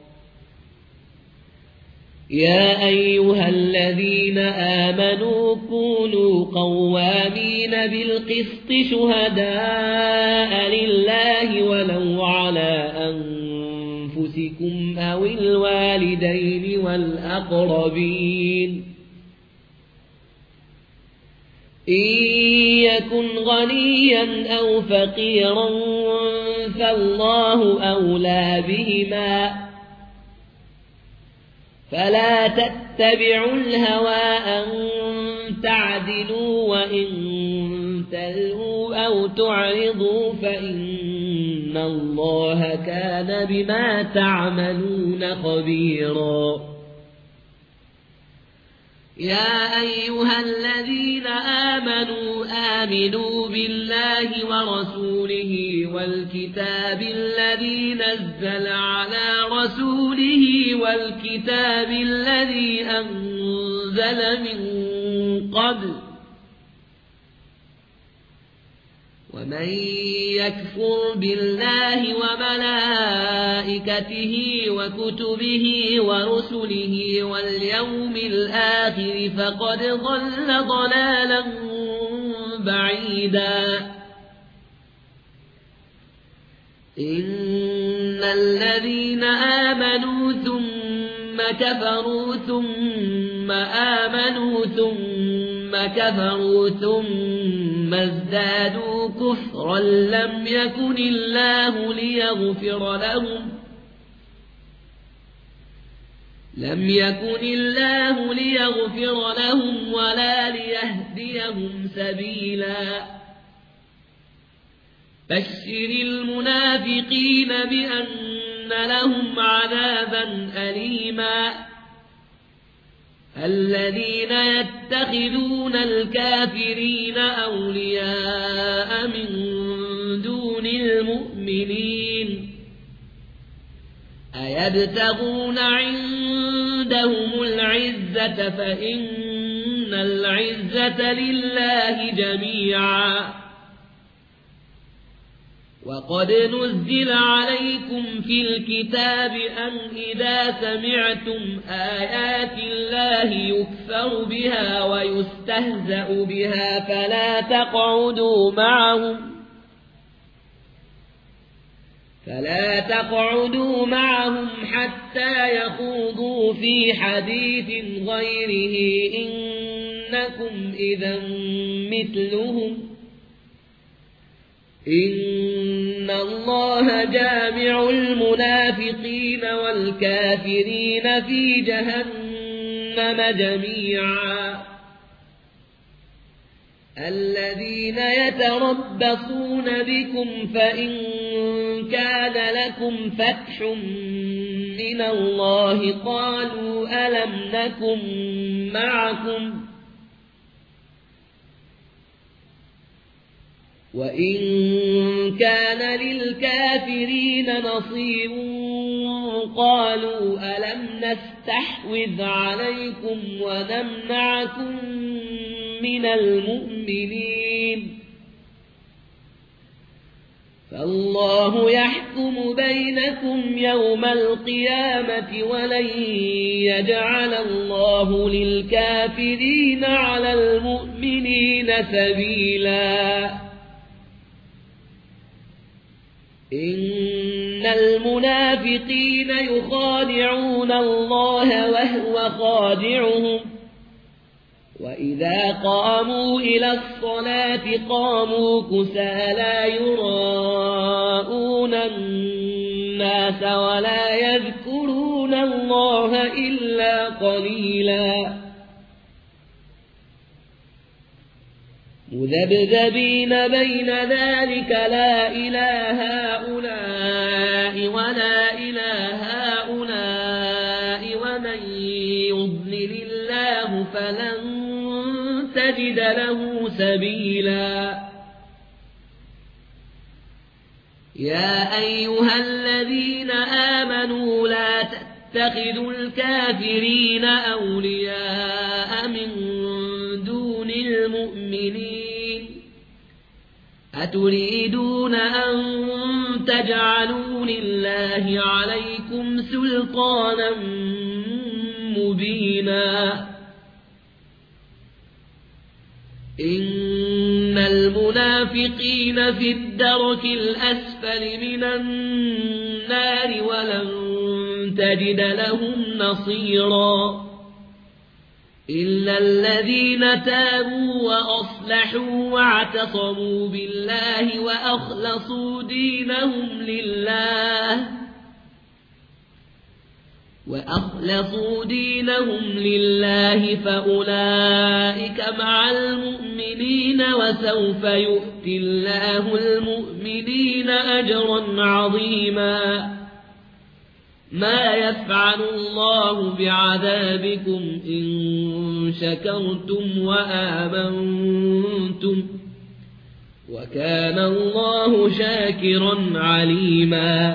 يا أيها الذين آمنوا كونوا قوامين بالقسط شهداء لله ولو على أنفسكم أو الوالدين والأقربين إن يكن غنيا أو فقيرا فالله أولى بهما فلا تتبعوا الهوى أن تعدلوا وإن تلهوا أو تعرضوا فإن الله كان بما تعملون خبيرا. يا أيها الذين آمنوا آمنوا بالله ورسوله والكتاب الذي نزل على رسوله والكتاب الذي أنزل من قبل ومن يكفر بالله وملائكته وكتبه ورسله واليوم الآخر فقد ضل ضلالا بعيدا. إن الذين آمنوا ثم كفروا ثم آمنوا ثم كفروا ثم ازدادوا كفرا لم يكن الله ليغفر لهم لم يكن الله ليغفر لهم ولا ليهديهم سبيلا. بشر المنافقين بأن لهم عذابا أليما. الذين يتخذون الكافرين أولياء من دون المؤمنين أيبتغون عندهم العزة فإن العزة لله جميعا. وقد نزل عليكم في الكتاب أن إذا سمعتم آيات الله يكفر بها ويستهزأ بها فلا تقعدوا معهم فلا تقعدوا معهم حتى يخوضوا في حديث غيره إنكم إذا مثلهم إن الله جامع المنافقين والكافرين في جهنم جميعا. الذين يتربصون بكم فإن كان لكم فتح من الله قالوا ألم نكن معكم وإن كان للكافرين نصيب قالوا ألم نستحوذ عليكم ونمنعكم من المؤمنين فالله يحكم بينكم يوم القيامة ولن يجعل الله للكافرين على المؤمنين سبيلا. إن المنافقين يخادعون الله وهو خادعهم وإذا قاموا إلى الصلاة قاموا كسالى يراءون الناس ولا يذكرون الله إلا قليلا. مذبذبين بين ذلك لا إله هؤلاء ولا إله هؤلاء ومن يضلل الله فلن تجد له سبيلا. يا أيها الذين آمنوا لا تتخذوا الكافرين أولياء من دون المؤمنين أتريدون أن تجعلوا لله عليكم سلطانا مبينا. إن المنافقين في الدرك الأسفل من النار ولن تجد لهم نصيرا إلا الذين تابوا وأصلحوا واعتصموا بالله وأخلصوا دينهم لله وأخلصوا دينهم لله فأولئك مع المؤمنين وسوف يؤتي الله المؤمنين أجرا عظيما ما يفعل الله بعذابكم إن شكرتم وآمنتم وكان الله شاكرا عليما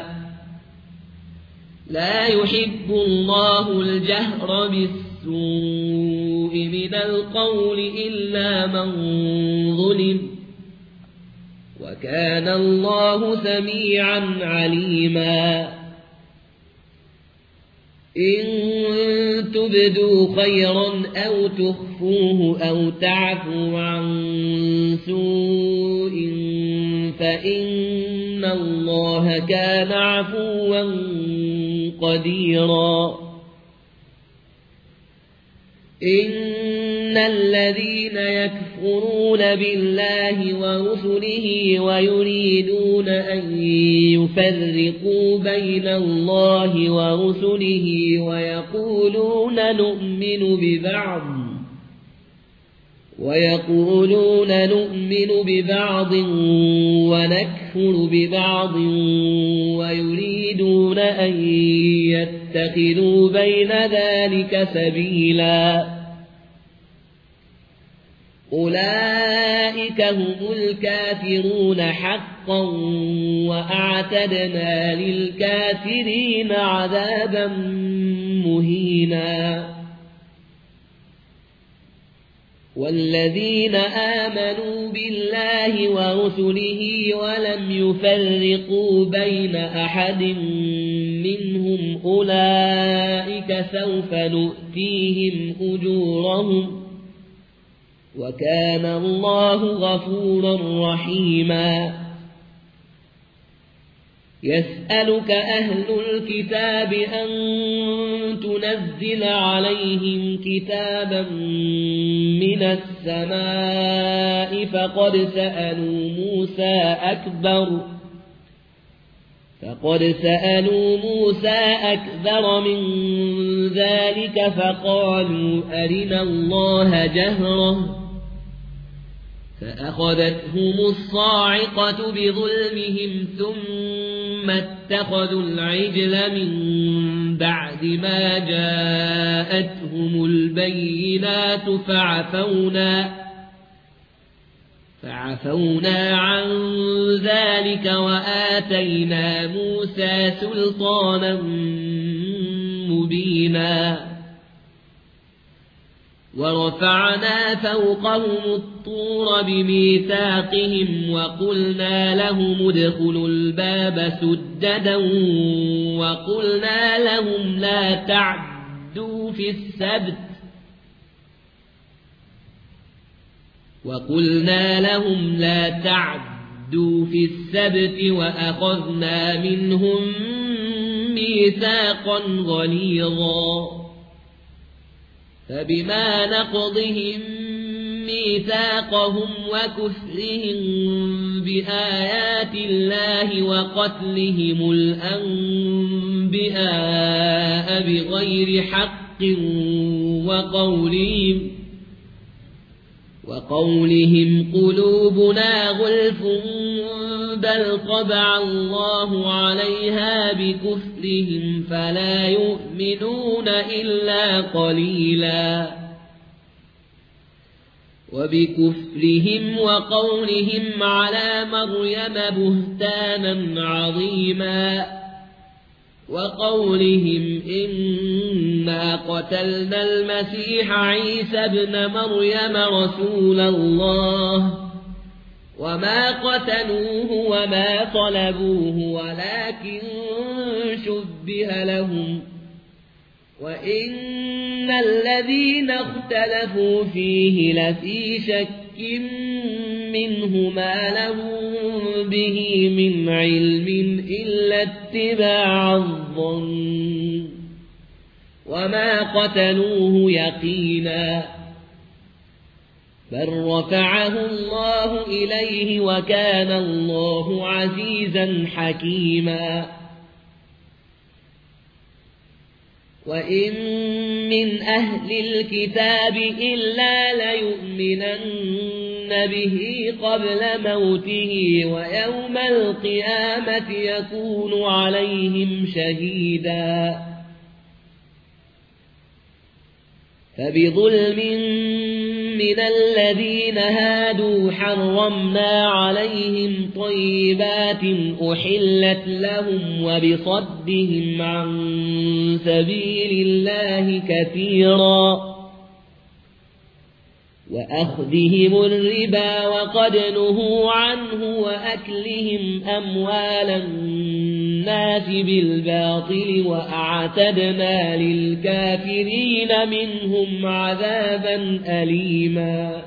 لا يحب الله الجهر بالسوء من القول إلا من ظلم وكان الله سميعا عليما إن تبدوا خيرا أو تخفوه أو تعفوا عن سوء فإن الله كان عفوا قديرا إن الذين يكفرون بالله ورسله ويريدون أن يفرقوا بين الله ورسله ويقولون نؤمن ببعض ويقولون نؤمن ببعض ونكفر ببعض ويريدون أن يتخذوا بين ذلك سبيلا أولئك هم الكافرون حقا وأعتدنا للكافرين عذابا مهينا والذين آمنوا بالله ورسله ولم يفرقوا بين أحد منهم أولئك سوف نؤتيهم أجورهم وكان الله غفورا رحيما يسألك أهل الكتاب أن تنزل عليهم كتابا من السماء فقد سألوا موسى أكبر فقد سألوا موسى أكبر من ذلك فقالوا أرنا الله جهرة فأخذتهم الصاعقة بظلمهم ثم اتخذوا العجل من بعد ما جاءتهم البينات فعفونا فعفونا عن ذلك وآتينا موسى سلطانا مبينا ورفعنا فوقهم الطور بميثاقهم وقلنا لهم ادخلوا الباب سجدا وقلنا لهم لا تعدوا في السبت وقلنا لهم لا تعدوا في السبت وأخذنا منهم ميثاقا غليظا فبما نقضهم ميثاقهم وكفرهم بآيات الله وقتلهم الأنبياء بغير حق وقولهم وقولهم قلوبنا غلف بل طبع الله عليها بكفرهم فلا يؤمنون إلا قليلا وبكفرهم وقولهم على مريم بهتانا عظيما وقولهم إنا قتلنا المسيح عيسى ابن مريم رسول الله وما قتلوه وما طلبوه ولكن شبه لهم وإن الذين اختلفوا فيه لفي شك منه ما لهم به من علم إلا اتباع الظن وما قتلوه يقينا بل رفعه الله إليه وكان الله عزيزا حكيما وإن من أهل الكتاب إلا ليؤمنن به قبل موته ويوم القيامة يكون عليهم شهيدا فبظلم من الذين هادوا حرمنا عليهم طيبات أحلت لهم وبصدهم عن سبيل الله كثيرا وأخذهم الربا وقد نهوا عنه وأكلهم أموال الناس بالباطل وأعتدنا للكافرين منهم عذابا أليما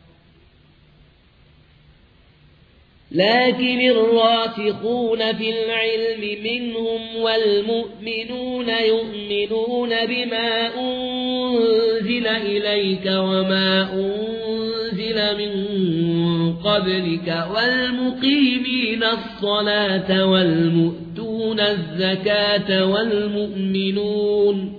لكن الراسخون في العلم منهم والمؤمنون يؤمنون بما أنزل إليك وما أنزل من قبلك والمقيمين الصلاة والمؤتون الزكاة والمؤمنون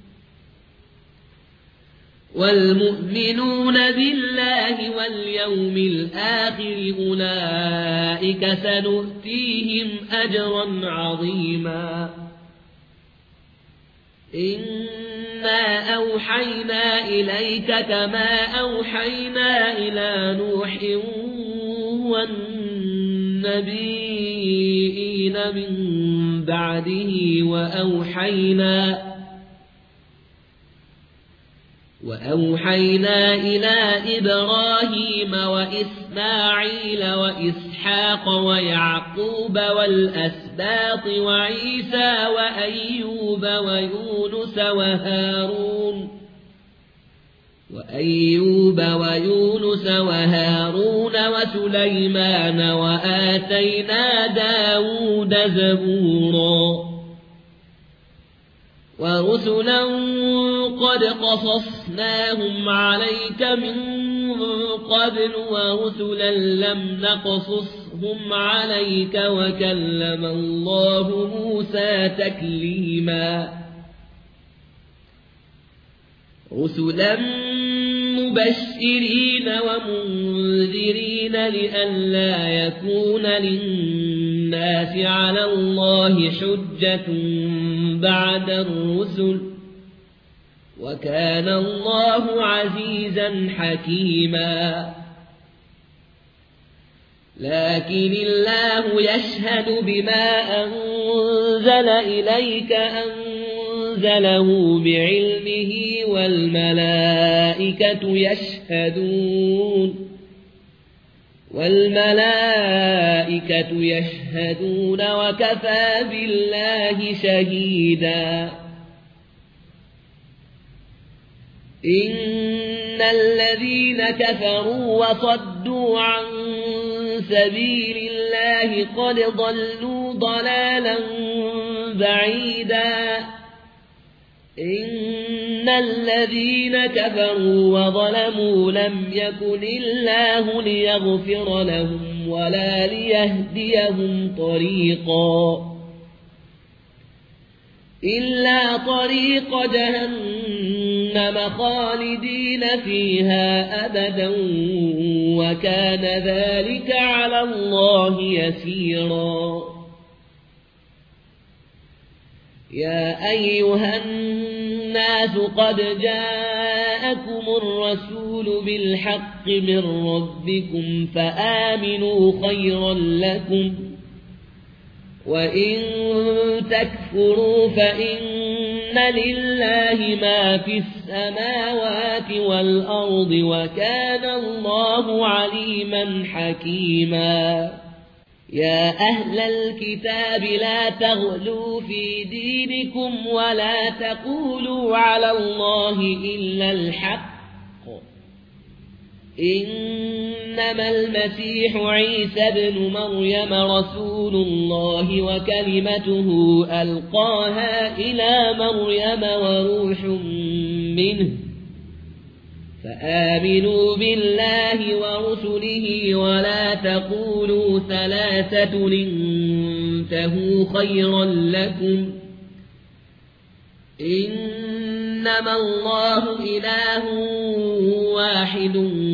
والمؤمنون بالله واليوم الآخر أولئك سنؤتيهم أجرا عظيما إنا أوحينا إليك كما أوحينا إلى نوح والنبيين من بعده وأوحينا وأوحينا إلى إبراهيم وإسماعيل وإسحاق ويعقوب والأسباط وعيسى وأيوب ويونس وهارون وأيوب ويونس وهارون وسليمان وآتينا داود زبورا ورسلا قد قصصناهم عليك من قبل ورسلا لم نقصصهم عليك وكلم الله موسى تكليما رسلا مبشرين ومنذرين لئلا يكون للناس على الله حجة بعد الرسل وكان الله عزيزا حكيما لكن الله يشهد بما أنزل إليك أنزله بعلمه والملائكة يشهدون والملائكة يشهدون وكفى بالله شهيدا إن الذين كفروا وصدوا عن سبيل الله قد ضلوا ضلالا بعيدا إن الذين كفروا وظلموا لم يكن الله ليغفر لهم ولا ليهديهم طريقا إلا طريق جهنم خالدين فيها أبدا وكان ذلك على الله يسيرا يا أيها الناس قد جاءكم الرسول بالحق من ربكم فآمنوا خيرا لكم وإن تكفروا فإن لله ما في السماوات والأرض وكان الله عليما حكيما يا أهل الكتاب لا تغلوا في دينكم ولا تقولوا على الله إلا الحق إنما المسيح عيسى ابن مريم رسول الله وكلمته ألقاها إلى مريم وروح منه فآمنوا بالله ورسله ولا تقولوا ثلاثة، 'انتهوا خيرا لكم إنما الله إله واحد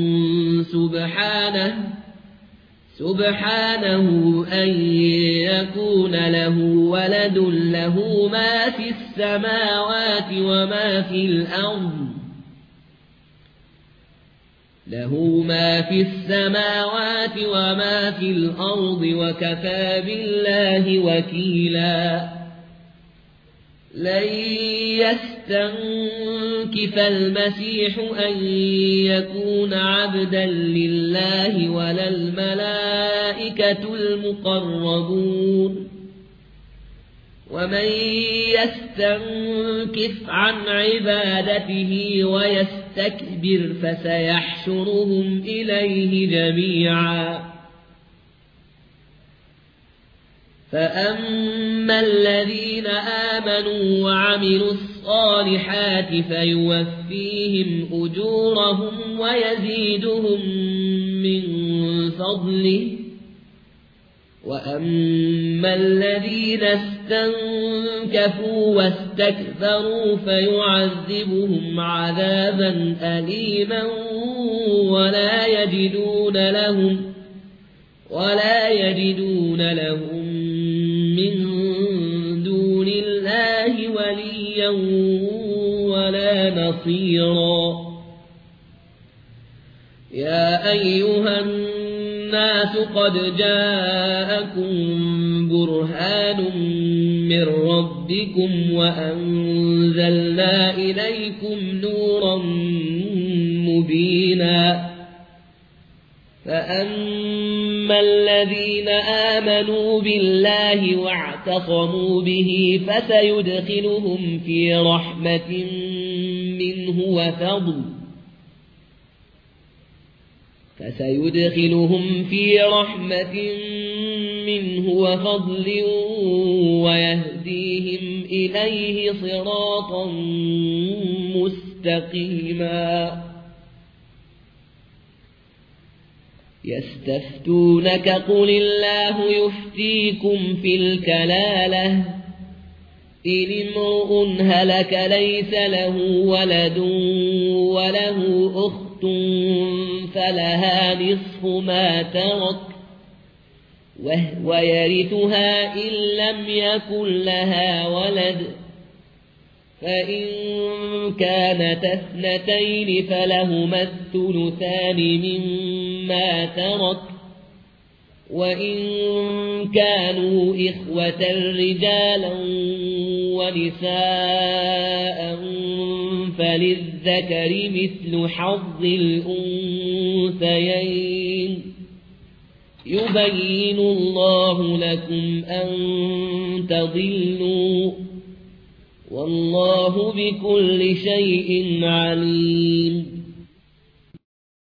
سبحانه سبحانه أن يكون له ولد له ما في السماوات وما في الأرض له ما في السماوات وما في الأرض وكفى بالله وكيلا لن يستنكف المسيح أن يكون عبدا لله ولا الملائكة المقربون ومن يستنكف عن عبادته ويستكبر فسيحشرهم إليه جميعا فأما الذين آمنوا وعملوا الصالحات فيوفيهم أجورهم ويزيدهم من فضله وأما الذين استنكفوا واستكبروا فيعذبهم عذابا أليما ولا يجدون لهم ولا يجدون لهم من دون الله وليا ولا نصيرا يا أيها الناس قد جاءكم برهان من ربكم وأنزلنا إليكم نورا مبينا فأما الذين آمنوا بالله واعتصموا به فسيدخلهم في رحمة منه وفضل فسيدخلهم في رحمة منه وفضل ويهديهم إليه صراطا مستقيما يستفتونك قل الله يفتيكم في الكلالة إن امرؤ هلك ليس له ولد وله أخت فلها نصف ما ترك وهو يرثها إن لم يكن لها ولد فإن كانت اثنتين فلهما الثلثان مما ترك وإن كانوا إخوة رجالا ونساء فللذكر مثل حظ الأنثيين يبين الله لكم أن تضلوا والله بكل شيء عليم